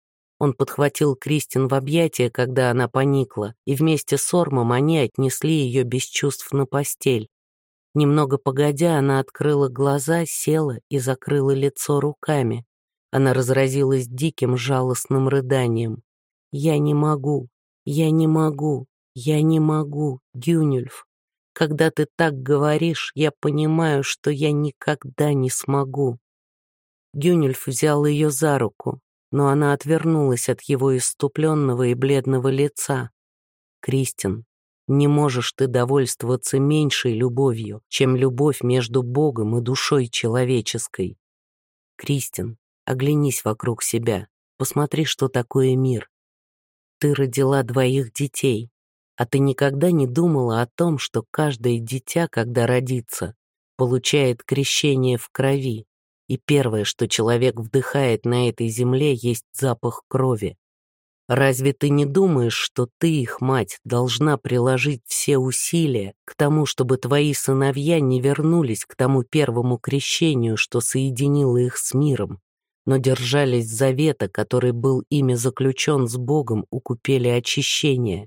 Он подхватил Кристин в объятия, когда она поникла, и вместе с Ормом они отнесли ее без чувств на постель. Немного погодя, она открыла глаза, села и закрыла лицо руками. Она разразилась диким жалостным рыданием. «Я не могу, я не могу, я не могу, Гюнюльф. Когда ты так говоришь, я понимаю, что я никогда не смогу». Гюнюльф взял ее за руку, но она отвернулась от его исступленного и бледного лица. «Кристин, не можешь ты довольствоваться меньшей любовью, чем любовь между Богом и душой человеческой. Кристин, оглянись вокруг себя, посмотри, что такое мир. Ты родила двоих детей, а ты никогда не думала о том, что каждое дитя, когда родится, получает крещение в крови, и первое, что человек вдыхает на этой земле, есть запах крови. Разве ты не думаешь, что ты, их мать, должна приложить все усилия к тому, чтобы твои сыновья не вернулись к тому первому крещению, что соединило их с миром, но держались завета, который был ими заключен с Богом у купели очищения?»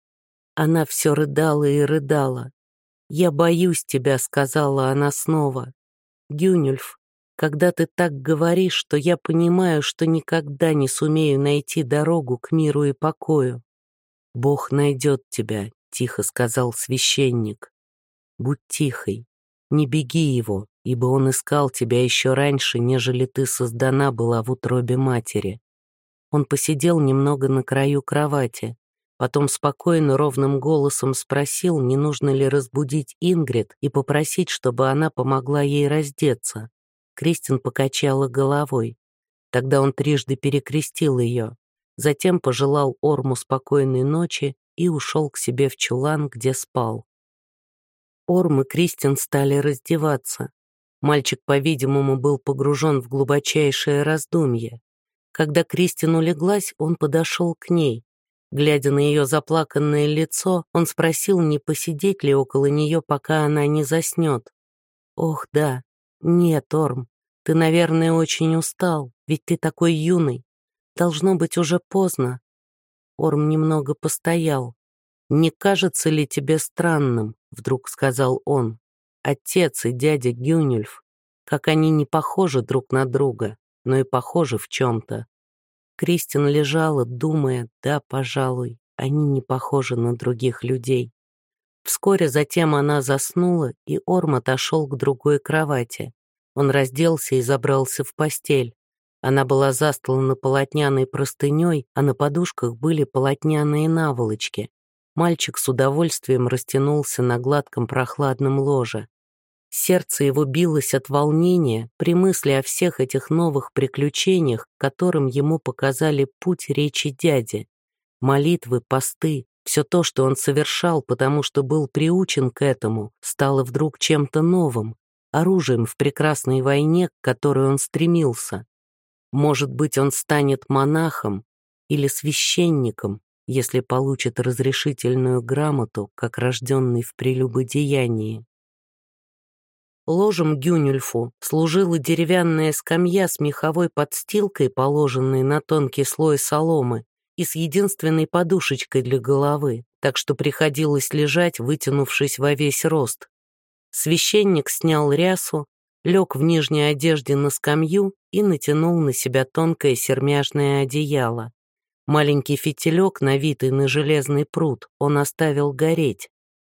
Она все рыдала и рыдала. «Я боюсь тебя», — сказала она снова. «Гюнюльф, когда ты так говоришь, то я понимаю, что никогда не сумею найти дорогу к миру и покою». «Бог найдет тебя», — тихо сказал священник. «Будь тихой, не беги его, ибо он искал тебя еще раньше, нежели ты создана была в утробе матери». Он посидел немного на краю кровати, Потом спокойно, ровным голосом спросил, не нужно ли разбудить Ингрид и попросить, чтобы она помогла ей раздеться. Кристин покачала головой. Тогда он трижды перекрестил ее, затем пожелал Орму спокойной ночи и ушел к себе в чулан, где спал. Орм и Кристин стали раздеваться. Мальчик, по-видимому, был погружен в глубочайшее раздумье. Когда Кристин улеглась, он подошел к ней. Глядя на ее заплаканное лицо, он спросил, не посидеть ли около нее, пока она не заснет. «Ох, да. Нет, Орм, ты, наверное, очень устал, ведь ты такой юный. Должно быть уже поздно». Орм немного постоял. «Не кажется ли тебе странным, — вдруг сказал он, — отец и дядя Гюнюльф, как они не похожи друг на друга, но и похожи в чем-то?» Кристин лежала, думая, да, пожалуй, они не похожи на других людей. Вскоре затем она заснула, и Орм отошел к другой кровати. Он разделся и забрался в постель. Она была застлана полотняной простыней, а на подушках были полотняные наволочки. Мальчик с удовольствием растянулся на гладком прохладном ложе. Сердце его билось от волнения при мысли о всех этих новых приключениях, которым ему показали путь речи дяди. Молитвы, посты, все то, что он совершал, потому что был приучен к этому, стало вдруг чем-то новым, оружием в прекрасной войне, к которой он стремился. Может быть, он станет монахом или священником, если получит разрешительную грамоту, как рожденный в прелюбодеянии. Ложем Гюнюльфу служила деревянная скамья с меховой подстилкой, положенной на тонкий слой соломы, и с единственной подушечкой для головы, так что приходилось лежать, вытянувшись во весь рост. Священник снял рясу, лег в нижней одежде на скамью и натянул на себя тонкое сермяжное одеяло. Маленький фитилек, навитый на железный пруд, он оставил гореть.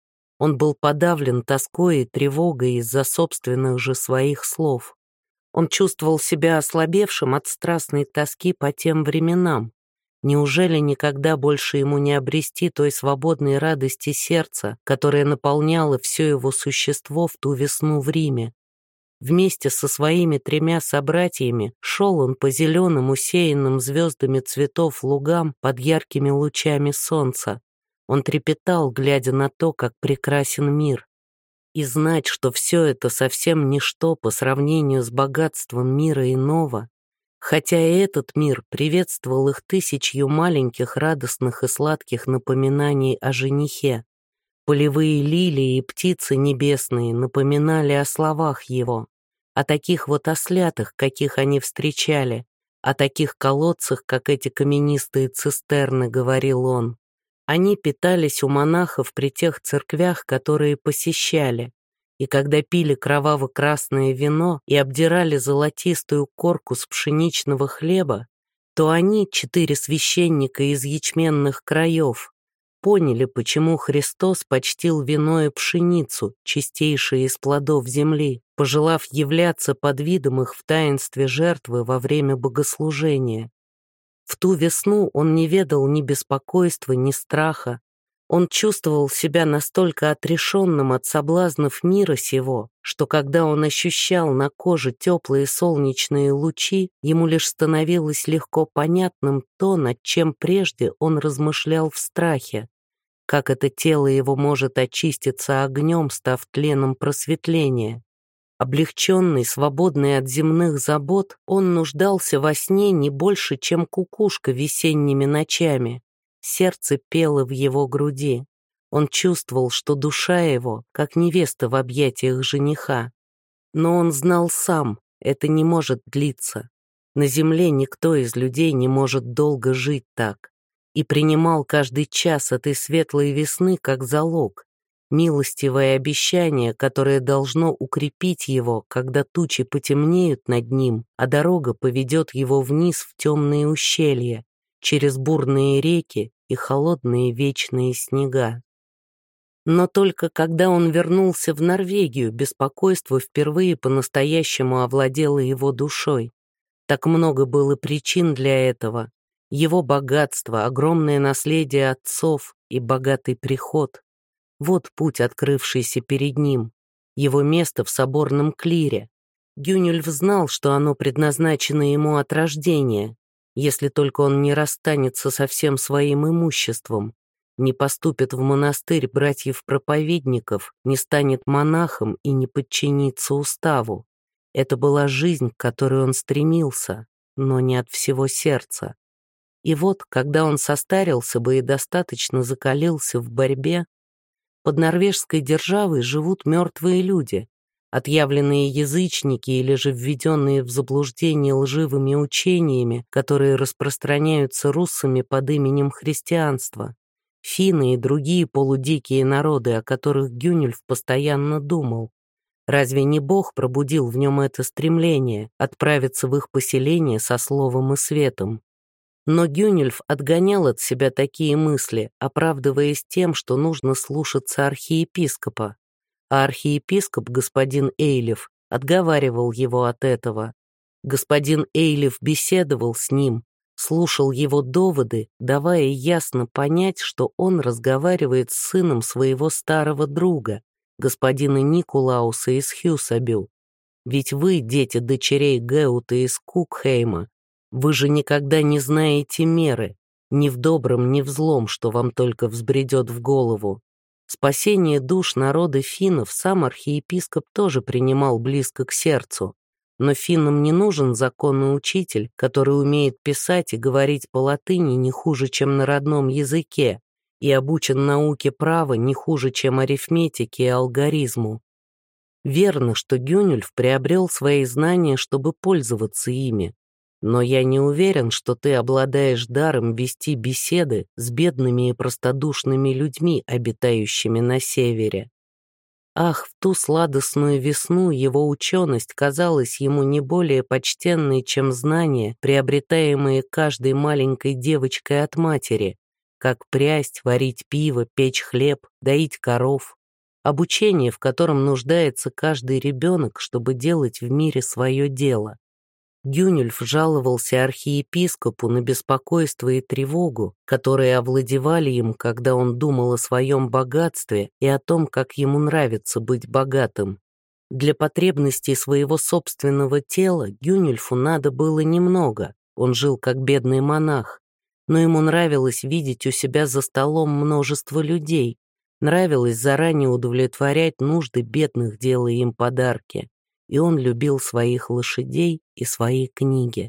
Он был подавлен тоской и тревогой из-за собственных же своих слов. Он чувствовал себя ослабевшим от страстной тоски по тем временам. Неужели никогда больше ему не обрести той свободной радости сердца, которая наполняла все его существо в ту весну в Риме? Вместе со своими тремя собратьями шел он по зеленым, усеянным звездами цветов лугам под яркими лучами солнца. Он трепетал, глядя на то, как прекрасен мир. И знать, что все это совсем ничто по сравнению с богатством мира иного, хотя и этот мир приветствовал их тысячью маленьких радостных и сладких напоминаний о женихе. Полевые лилии и птицы небесные напоминали о словах его, о таких вот ослятах, каких они встречали, о таких колодцах, как эти каменистые цистерны, говорил он. Они питались у монахов при тех церквях, которые посещали, и когда пили кроваво-красное вино и обдирали золотистую корку с пшеничного хлеба, то они, четыре священника из ячменных краев, поняли, почему Христос почтил вино и пшеницу, чистейшие из плодов земли, пожелав являться под видом их в таинстве жертвы во время богослужения. В ту весну он не ведал ни беспокойства, ни страха. Он чувствовал себя настолько отрешенным от соблазнов мира сего, что когда он ощущал на коже теплые солнечные лучи, ему лишь становилось легко понятным то, над чем прежде он размышлял в страхе. Как это тело его может очиститься огнем, став тленом просветления. Облегченный, свободный от земных забот, он нуждался во сне не больше, чем кукушка весенними ночами. Сердце пело в его груди. Он чувствовал, что душа его, как невеста в объятиях жениха. Но он знал сам, это не может длиться. На земле никто из людей не может долго жить так. И принимал каждый час этой светлой весны как залог, милостивое обещание, которое должно укрепить его, когда тучи потемнеют над ним, а дорога поведет его вниз в темные ущелья, через бурные реки и холодные вечные снега. Но только когда он вернулся в Норвегию, беспокойство впервые по-настоящему овладело его душой. Так много было причин для этого, Его богатство, огромное наследие отцов и богатый приход. Вот путь, открывшийся перед ним. Его место в соборном клире. Гюнюльф знал, что оно предназначено ему от рождения, если только он не расстанется со всем своим имуществом, не поступит в монастырь братьев-проповедников, не станет монахом и не подчинится уставу. Это была жизнь, к которой он стремился, но не от всего сердца. И вот, когда он состарился бы и достаточно закалился в борьбе, под норвежской державой живут мертвые люди, отъявленные язычники или же введенные в заблуждение лживыми учениями, которые распространяются руссами под именем христианства, финны и другие полудикие народы, о которых Гюнюльф постоянно думал. Разве не Бог пробудил в нем это стремление отправиться в их поселение со словом и светом? Но Гюнюльф отгонял от себя такие мысли, оправдываясь тем, что нужно слушаться архиепископа. А архиепископ, господин Эйлиф, отговаривал его от этого. Господин Эйлиф беседовал с ним, слушал его доводы, давая ясно понять, что он разговаривает с сыном своего старого друга, господина Никулауса из Хьюсабю. Ведь вы, дети дочерей Геута из Кукхейма, вы же никогда не знаете меры, ни в добром, ни в злом, что вам только взбредет в голову. Спасение душ народа финнов сам архиепископ тоже принимал близко к сердцу. Но финнам не нужен законный учитель, который умеет писать и говорить по-латыни не хуже, чем на родном языке, и обучен науке права не хуже, чем арифметике и алгоризму. Верно, что Гюнюльф приобрел свои знания, чтобы пользоваться ими. Но я не уверен, что ты обладаешь даром вести беседы с бедными и простодушными людьми, обитающими на севере. Ах, в ту сладостную весну его ученость казалась ему не более почтенной, чем знания, приобретаемые каждой маленькой девочкой от матери, как прясть, варить пиво, печь хлеб, доить коров. Обучение, в котором нуждается каждый ребенок, чтобы делать в мире свое дело. Гюнюльф жаловался архиепископу на беспокойство и тревогу, которые овладевали им, когда он думал о своем богатстве и о том, как ему нравится быть богатым. Для потребностей своего собственного тела Гюнюльфу надо было немного, он жил как бедный монах, но ему нравилось видеть у себя за столом множество людей, нравилось заранее удовлетворять нужды бедных, делая им подарки. И он любил своих лошадей и свои книги.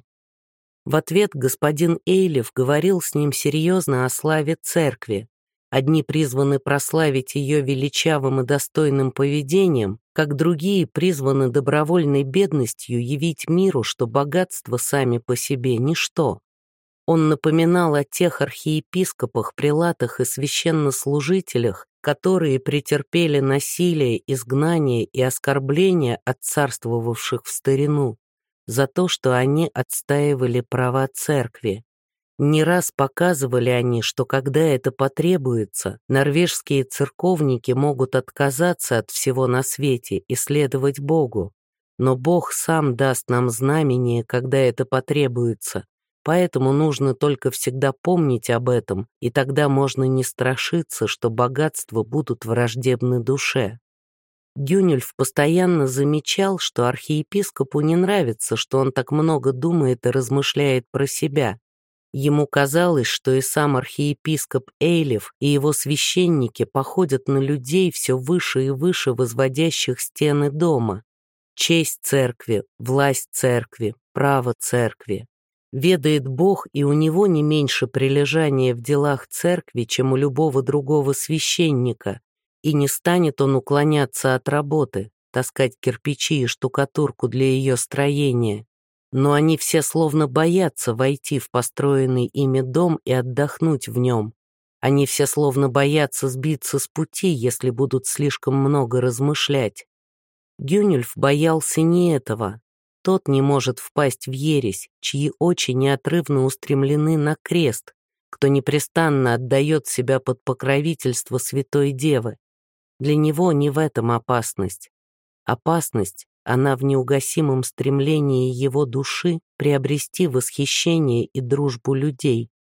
В ответ господин Эйлиф говорил с ним серьезно о славе церкви. Одни призваны прославить ее величавым и достойным поведением, как другие призваны добровольной бедностью явить миру, что богатства сами по себе ничто. Он напоминал о тех архиепископах, прелатах и священнослужителях, которые претерпели насилие, изгнание и оскорбление от царствовавших в старину, за то, что они отстаивали права церкви. Не раз показывали они, что когда это потребуется, норвежские церковники могут отказаться от всего на свете и следовать Богу. Но Бог сам даст нам знамение, когда это потребуется. Поэтому нужно только всегда помнить об этом, и тогда можно не страшиться, что богатства будут враждебны душе. Гюнюльф постоянно замечал, что архиепископу не нравится, что он так много думает и размышляет про себя. Ему казалось, что и сам архиепископ Эйлиф и его священники походят на людей все выше и выше возводящих стены дома. Честь церкви, власть церкви, право церкви. Ведает Бог, и у него не меньше прилежания в делах церкви, чем у любого другого священника, и не станет он уклоняться от работы, таскать кирпичи и штукатурку для ее строения. Но они все словно боятся войти в построенный ими дом и отдохнуть в нем. Они все словно боятся сбиться с пути, если будут слишком много размышлять. Гюнюльф боялся не этого. Тот не может впасть в ересь, чьи очи неотрывно устремлены на крест, кто непрестанно отдает себя под покровительство Святой Девы. Для него не в этом опасность. Опасность, она в неугасимом стремлении его души приобрести восхищение и дружбу людей.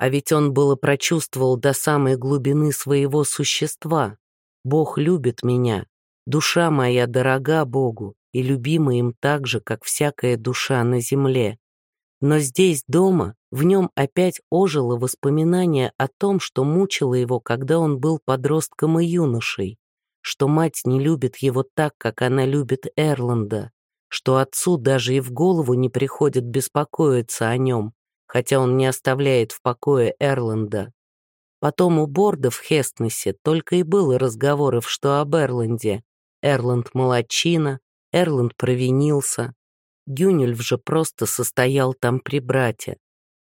А ведь он было прочувствовал до самой глубины своего существа. Бог любит меня, душа моя дорога Богу и любима им так же, как всякая душа на земле. Но здесь, дома, в нем опять ожило воспоминание о том, что мучило его, когда он был подростком и юношей, что мать не любит его так, как она любит Эрланда, что отцу даже и в голову не приходит беспокоиться о нем, хотя он не оставляет в покое Эрланда. Потом у Борда в Хестнесе только и было разговоров, что об Эрланде. Эрланд молодчина, Эрланд провинился. Гюнюльф же просто состоял там при брате.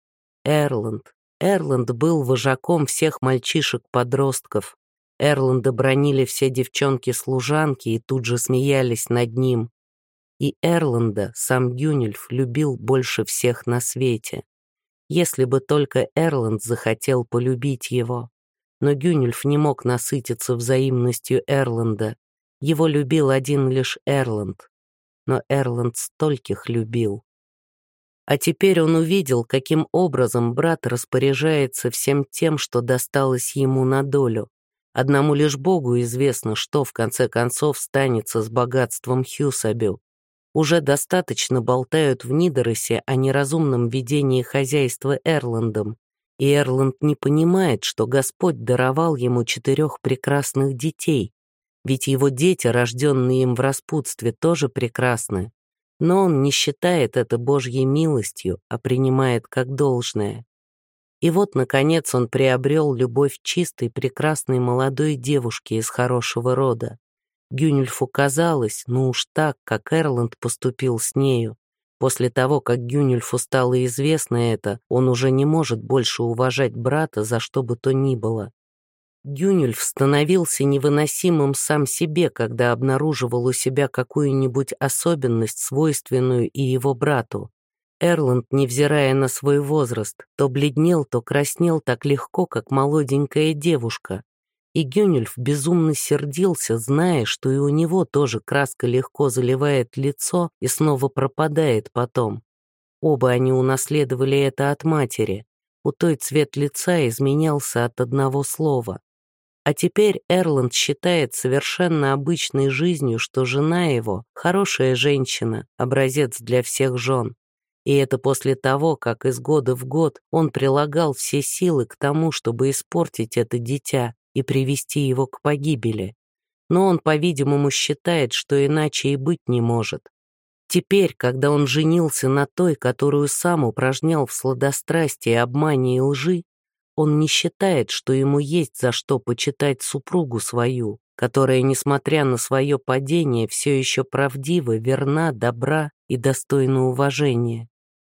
Эрланд. Эрланд был вожаком всех мальчишек-подростков. Эрланда бранили все девчонки-служанки и тут же смеялись над ним. И Эрланда сам Гюнюльф любил больше всех на свете. Если бы только Эрланд захотел полюбить его. Но Гюнюльф не мог насытиться взаимностью Эрланда. Его любил один лишь Эрланд. Но Эрланд стольких любил. А теперь он увидел, каким образом брат распоряжается всем тем, что досталось ему на долю. Одному лишь Богу известно, что в конце концов станется с богатством Хьюсабю. Уже достаточно болтают в Нидеросе о неразумном ведении хозяйства Эрландом, и Эрланд не понимает, что Господь даровал ему четырех прекрасных детей, ведь его дети, рожденные им в распутстве, тоже прекрасны, но он не считает это Божьей милостью, а принимает как должное. И вот, наконец, он приобрел любовь чистой, прекрасной молодой девушки из хорошего рода. Гюнюльфу казалось, ну уж так, как Эрланд поступил с нею. После того, как Гюнюльфу стало известно это, он уже не может больше уважать брата за что бы то ни было. Гюнюльф становился невыносимым сам себе, когда обнаруживал у себя какую-нибудь особенность, свойственную и его брату. Эрланд, невзирая на свой возраст, то бледнел, то краснел так легко, как молоденькая девушка. И Гюнюльф безумно сердился, зная, что и у него тоже краска легко заливает лицо и снова пропадает потом. Оба они унаследовали это от матери. У той цвет лица изменялся от одного слова. А теперь Эрланд считает совершенно обычной жизнью, что жена его — хорошая женщина, образец для всех жен. И это после того, как из года в год он прилагал все силы к тому, чтобы испортить это дитя и привести его к погибели. Но он, по-видимому, считает, что иначе и быть не может. Теперь, когда он женился на той, которую сам упражнял в сладострастии, обмане и лжи, он не считает, что ему есть за что почитать супругу свою, которая, несмотря на свое падение, все еще правдива, верна, добра и достойна уважения.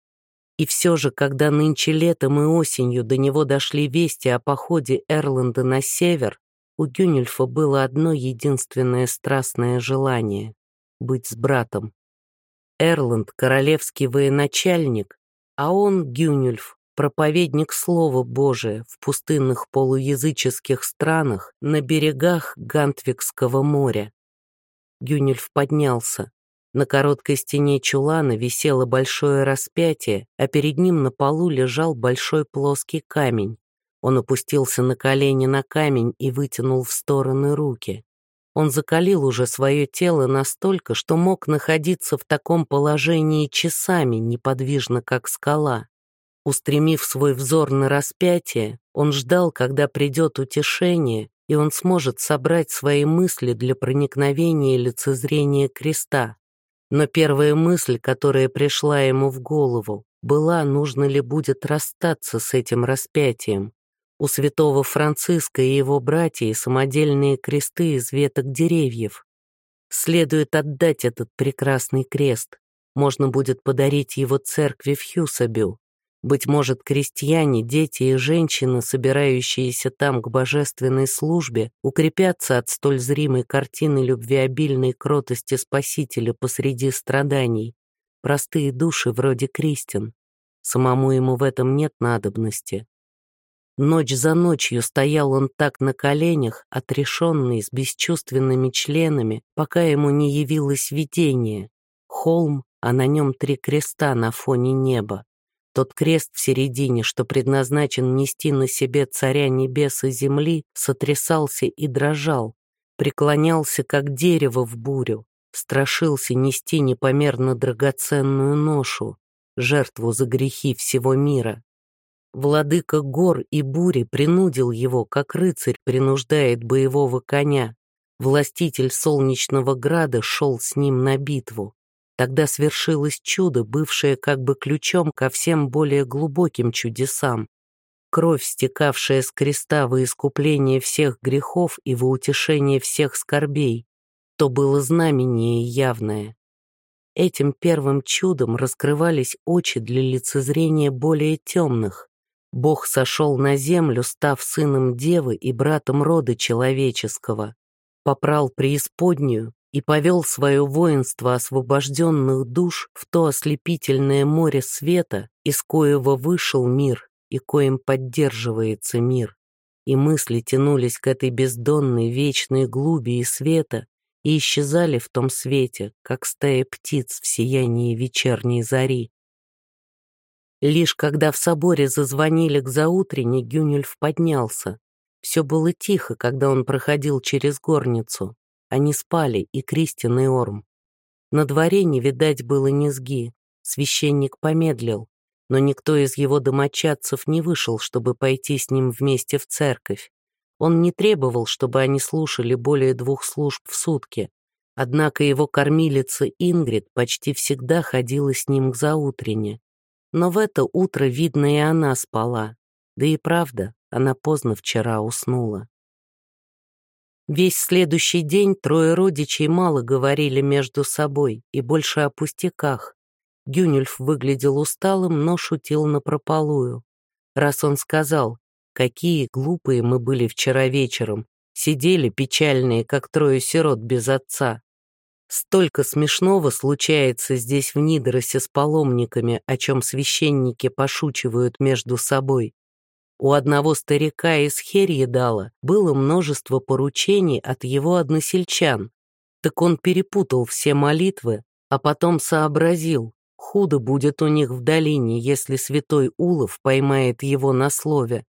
И все же, когда нынче летом и осенью до него дошли вести о походе Эрланда на север, у Гюнюльфа было одно единственное страстное желание — быть с братом. Эрланд — королевский военачальник, а он, Гюнюльф, проповедник Слова Божия в пустынных полуязыческих странах на берегах Гантвикского моря. Гюнюльф поднялся. На короткой стене чулана висело большое распятие, а перед ним на полу лежал большой плоский камень. Он опустился на колени на камень и вытянул в стороны руки. Он закалил уже свое тело настолько, что мог находиться в таком положении часами, неподвижно как скала. Устремив свой взор на распятие, он ждал, когда придет утешение, и он сможет собрать свои мысли для проникновения лицезрения креста. Но первая мысль, которая пришла ему в голову, была, нужно ли будет расстаться с этим распятием. У святого Франциска и его братьев самодельные кресты из веток деревьев. Следует отдать этот прекрасный крест. Можно будет подарить его церкви в Хьюсабю. Быть может, крестьяне, дети и женщины, собирающиеся там к божественной службе, укрепятся от столь зримой картины любвеобильной кротости Спасителя посреди страданий. Простые души вроде Кристин. Самому ему в этом нет надобности. Ночь за ночью стоял он так на коленях, отрешенный, с бесчувственными членами, пока ему не явилось видение. Холм, а на нем три креста на фоне неба. Тот крест в середине, что предназначен нести на себе царя небес и земли, сотрясался и дрожал, преклонялся, как дерево в бурю, страшился нести непомерно драгоценную ношу, жертву за грехи всего мира. Владыка гор и бури принудил его, как рыцарь принуждает боевого коня. Властитель солнечного града шел с ним на битву. Тогда свершилось чудо, бывшее как бы ключом ко всем более глубоким чудесам. Кровь, стекавшая с креста во искупление всех грехов и во утешение всех скорбей, то было знамение явное. Этим первым чудом раскрывались очи для лицезрения более темных. Бог сошел на землю, став сыном девы и братом рода человеческого, попрал преисподнюю и повел свое воинство освобожденных душ в то ослепительное море света, из коего вышел мир и коим поддерживается мир. И мысли тянулись к этой бездонной вечной глуби и света и исчезали в том свете, как стая птиц в сиянии вечерней зари. Лишь когда в соборе зазвонили к заутрене, Гюнюльф поднялся. Все было тихо, когда он проходил через горницу. Они спали, и Кристин, и Орм. На дворе не видать было низги. Священник помедлил, но никто из его домочадцев не вышел, чтобы пойти с ним вместе в церковь. Он не требовал, чтобы они слушали более двух служб в сутки. Однако его кормилица Ингрид почти всегда ходила с ним к заутрене. Но в это утро, видно, и она спала. Да и правда, она поздно вчера уснула. Весь следующий день трое родичей мало говорили между собой и больше о пустяках. Гюнюльф выглядел усталым, но шутил напропалую. Раз он сказал: «Какие глупые мы были вчера вечером, сидели печальные, как трое сирот без отца». Столько смешного случается здесь в Нидросе с паломниками, о чем священники пошучивают между собой. У одного старика из Херьедала было множество поручений от его односельчан. Так он перепутал все молитвы, а потом сообразил, худо будет у них в долине, если святой Улов поймает его на слове.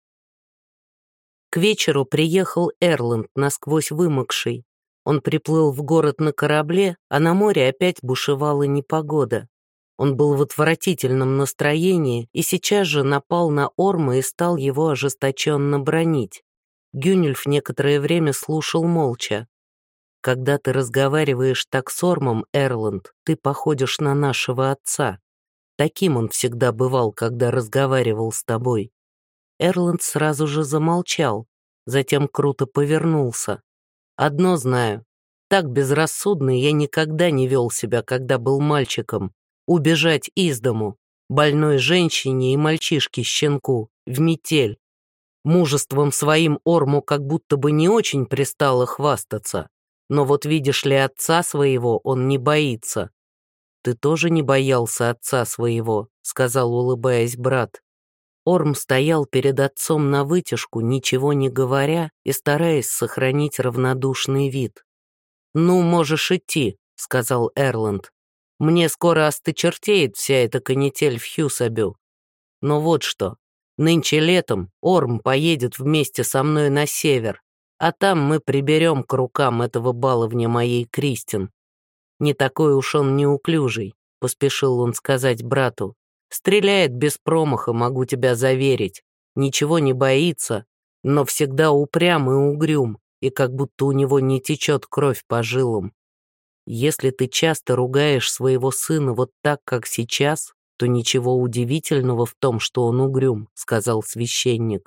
К вечеру приехал Эрланд, насквозь вымокший. Он приплыл в город на корабле, а на море опять бушевала непогода. Он был в отвратительном настроении и сейчас же напал на Орма и стал его ожесточенно бранить. Гюнюльф некоторое время слушал молча. «Когда ты разговариваешь так с Ормом, Эрланд, ты походишь на нашего отца. Таким он всегда бывал, когда разговаривал с тобой». Эрланд сразу же замолчал, затем круто повернулся. «Одно знаю, так безрассудно я никогда не вел себя, когда был мальчиком. Убежать из дому, больной женщине и мальчишке-щенку, в метель. Мужеством своим Орму как будто бы не очень пристало хвастаться, но вот видишь ли, отца своего он не боится». «Ты тоже не боялся отца своего», — сказал, улыбаясь, брат. Орм стоял перед отцом навытяжку, ничего не говоря и стараясь сохранить равнодушный вид. «Ну, можешь идти», — сказал Эрланд. «Мне скоро осточертеет вся эта канитель в Хьюсабю. Но вот что, нынче летом Орм поедет вместе со мной на север, а там мы приберем к рукам этого баловня моей Кристин. Не такой уж он неуклюжий», — поспешил он сказать брату. «Стреляет без промаха, могу тебя заверить. Ничего не боится, но всегда упрям и угрюм, и как будто у него не течет кровь по жилам. Если ты часто ругаешь своего сына вот так, как сейчас, то ничего удивительного в том, что он угрюм», — сказал священник.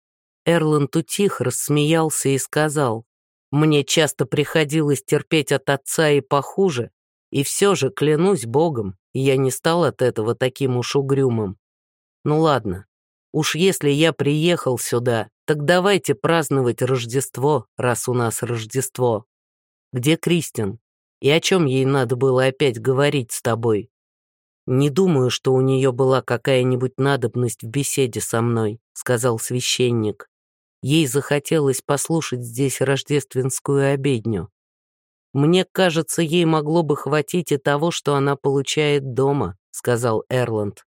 Эрланд утих, рассмеялся и сказал: «Мне часто приходилось терпеть от отца и похуже, и все же, клянусь Богом, я не стал от этого таким уж угрюмым. Ну ладно, уж если я приехал сюда, так давайте праздновать Рождество, раз у нас Рождество. Где Кристин? И о чем ей надо было опять говорить с тобой?» «Не думаю, что у нее была какая-нибудь надобность в беседе со мной», — сказал священник. «Ей захотелось послушать здесь рождественскую обедню. Мне кажется, ей могло бы хватить и того, что она получает дома», — сказал Эрланд.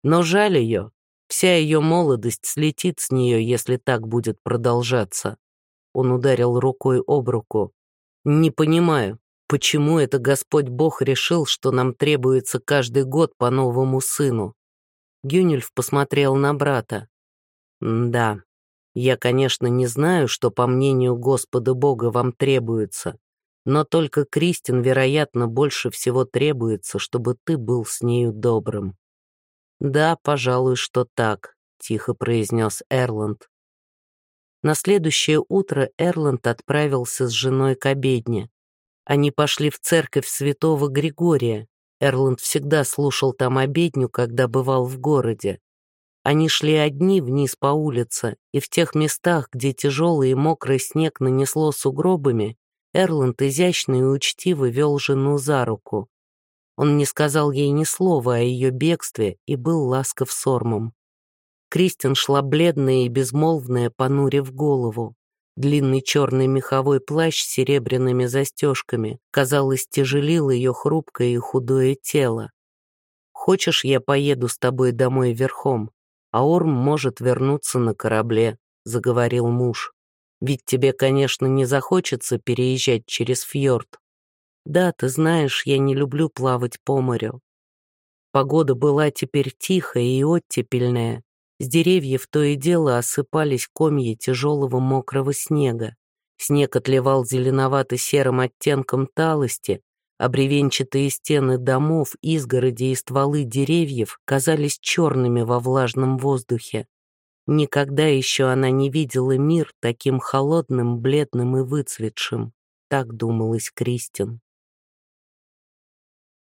Но жаль ее, вся ее молодость слетит с нее, если так будет продолжаться. Он ударил рукой об руку. Не понимаю, почему это Господь Бог решил, что нам требуется каждый год по новому сыну? Гюнельф посмотрел на брата. Да, я, конечно, не знаю, что, по мнению Господа Бога, вам требуется, но только Кристин, вероятно, больше всего требуется, чтобы ты был с нею добрым. Да, пожалуй, что так, тихо произнес Эрланд. На следующее утро Эрланд отправился с женой к обедне. Они пошли в церковь святого Григория. Эрланд всегда слушал там обедню, когда бывал в городе. Они шли одни вниз по улице, и в тех местах, где тяжелый и мокрый снег нанесло сугробами, Эрланд изящно и учтиво вел жену за руку. Он не сказал ей ни слова о ее бегстве и был ласков с Ормом. Кристин шла бледная и безмолвная, понурив голову. Длинный черный меховой плащ с серебряными застежками, казалось, тяжелил ее хрупкое и худое тело. «Хочешь, я поеду с тобой домой верхом, а Орм может вернуться на корабле», — заговорил муж. «Ведь тебе, конечно, не захочется переезжать через фьорд. Да, ты знаешь, я не люблю плавать по морю». Погода была теперь тихая и оттепельная. С деревьев то и дело осыпались комья тяжелого мокрого снега. Снег отливал зеленовато-серым оттенком талости, а бревенчатые стены домов, изгороди и стволы деревьев казались черными во влажном воздухе. Никогда еще она не видела мир таким холодным, бледным и выцветшим, так думалось Кристин.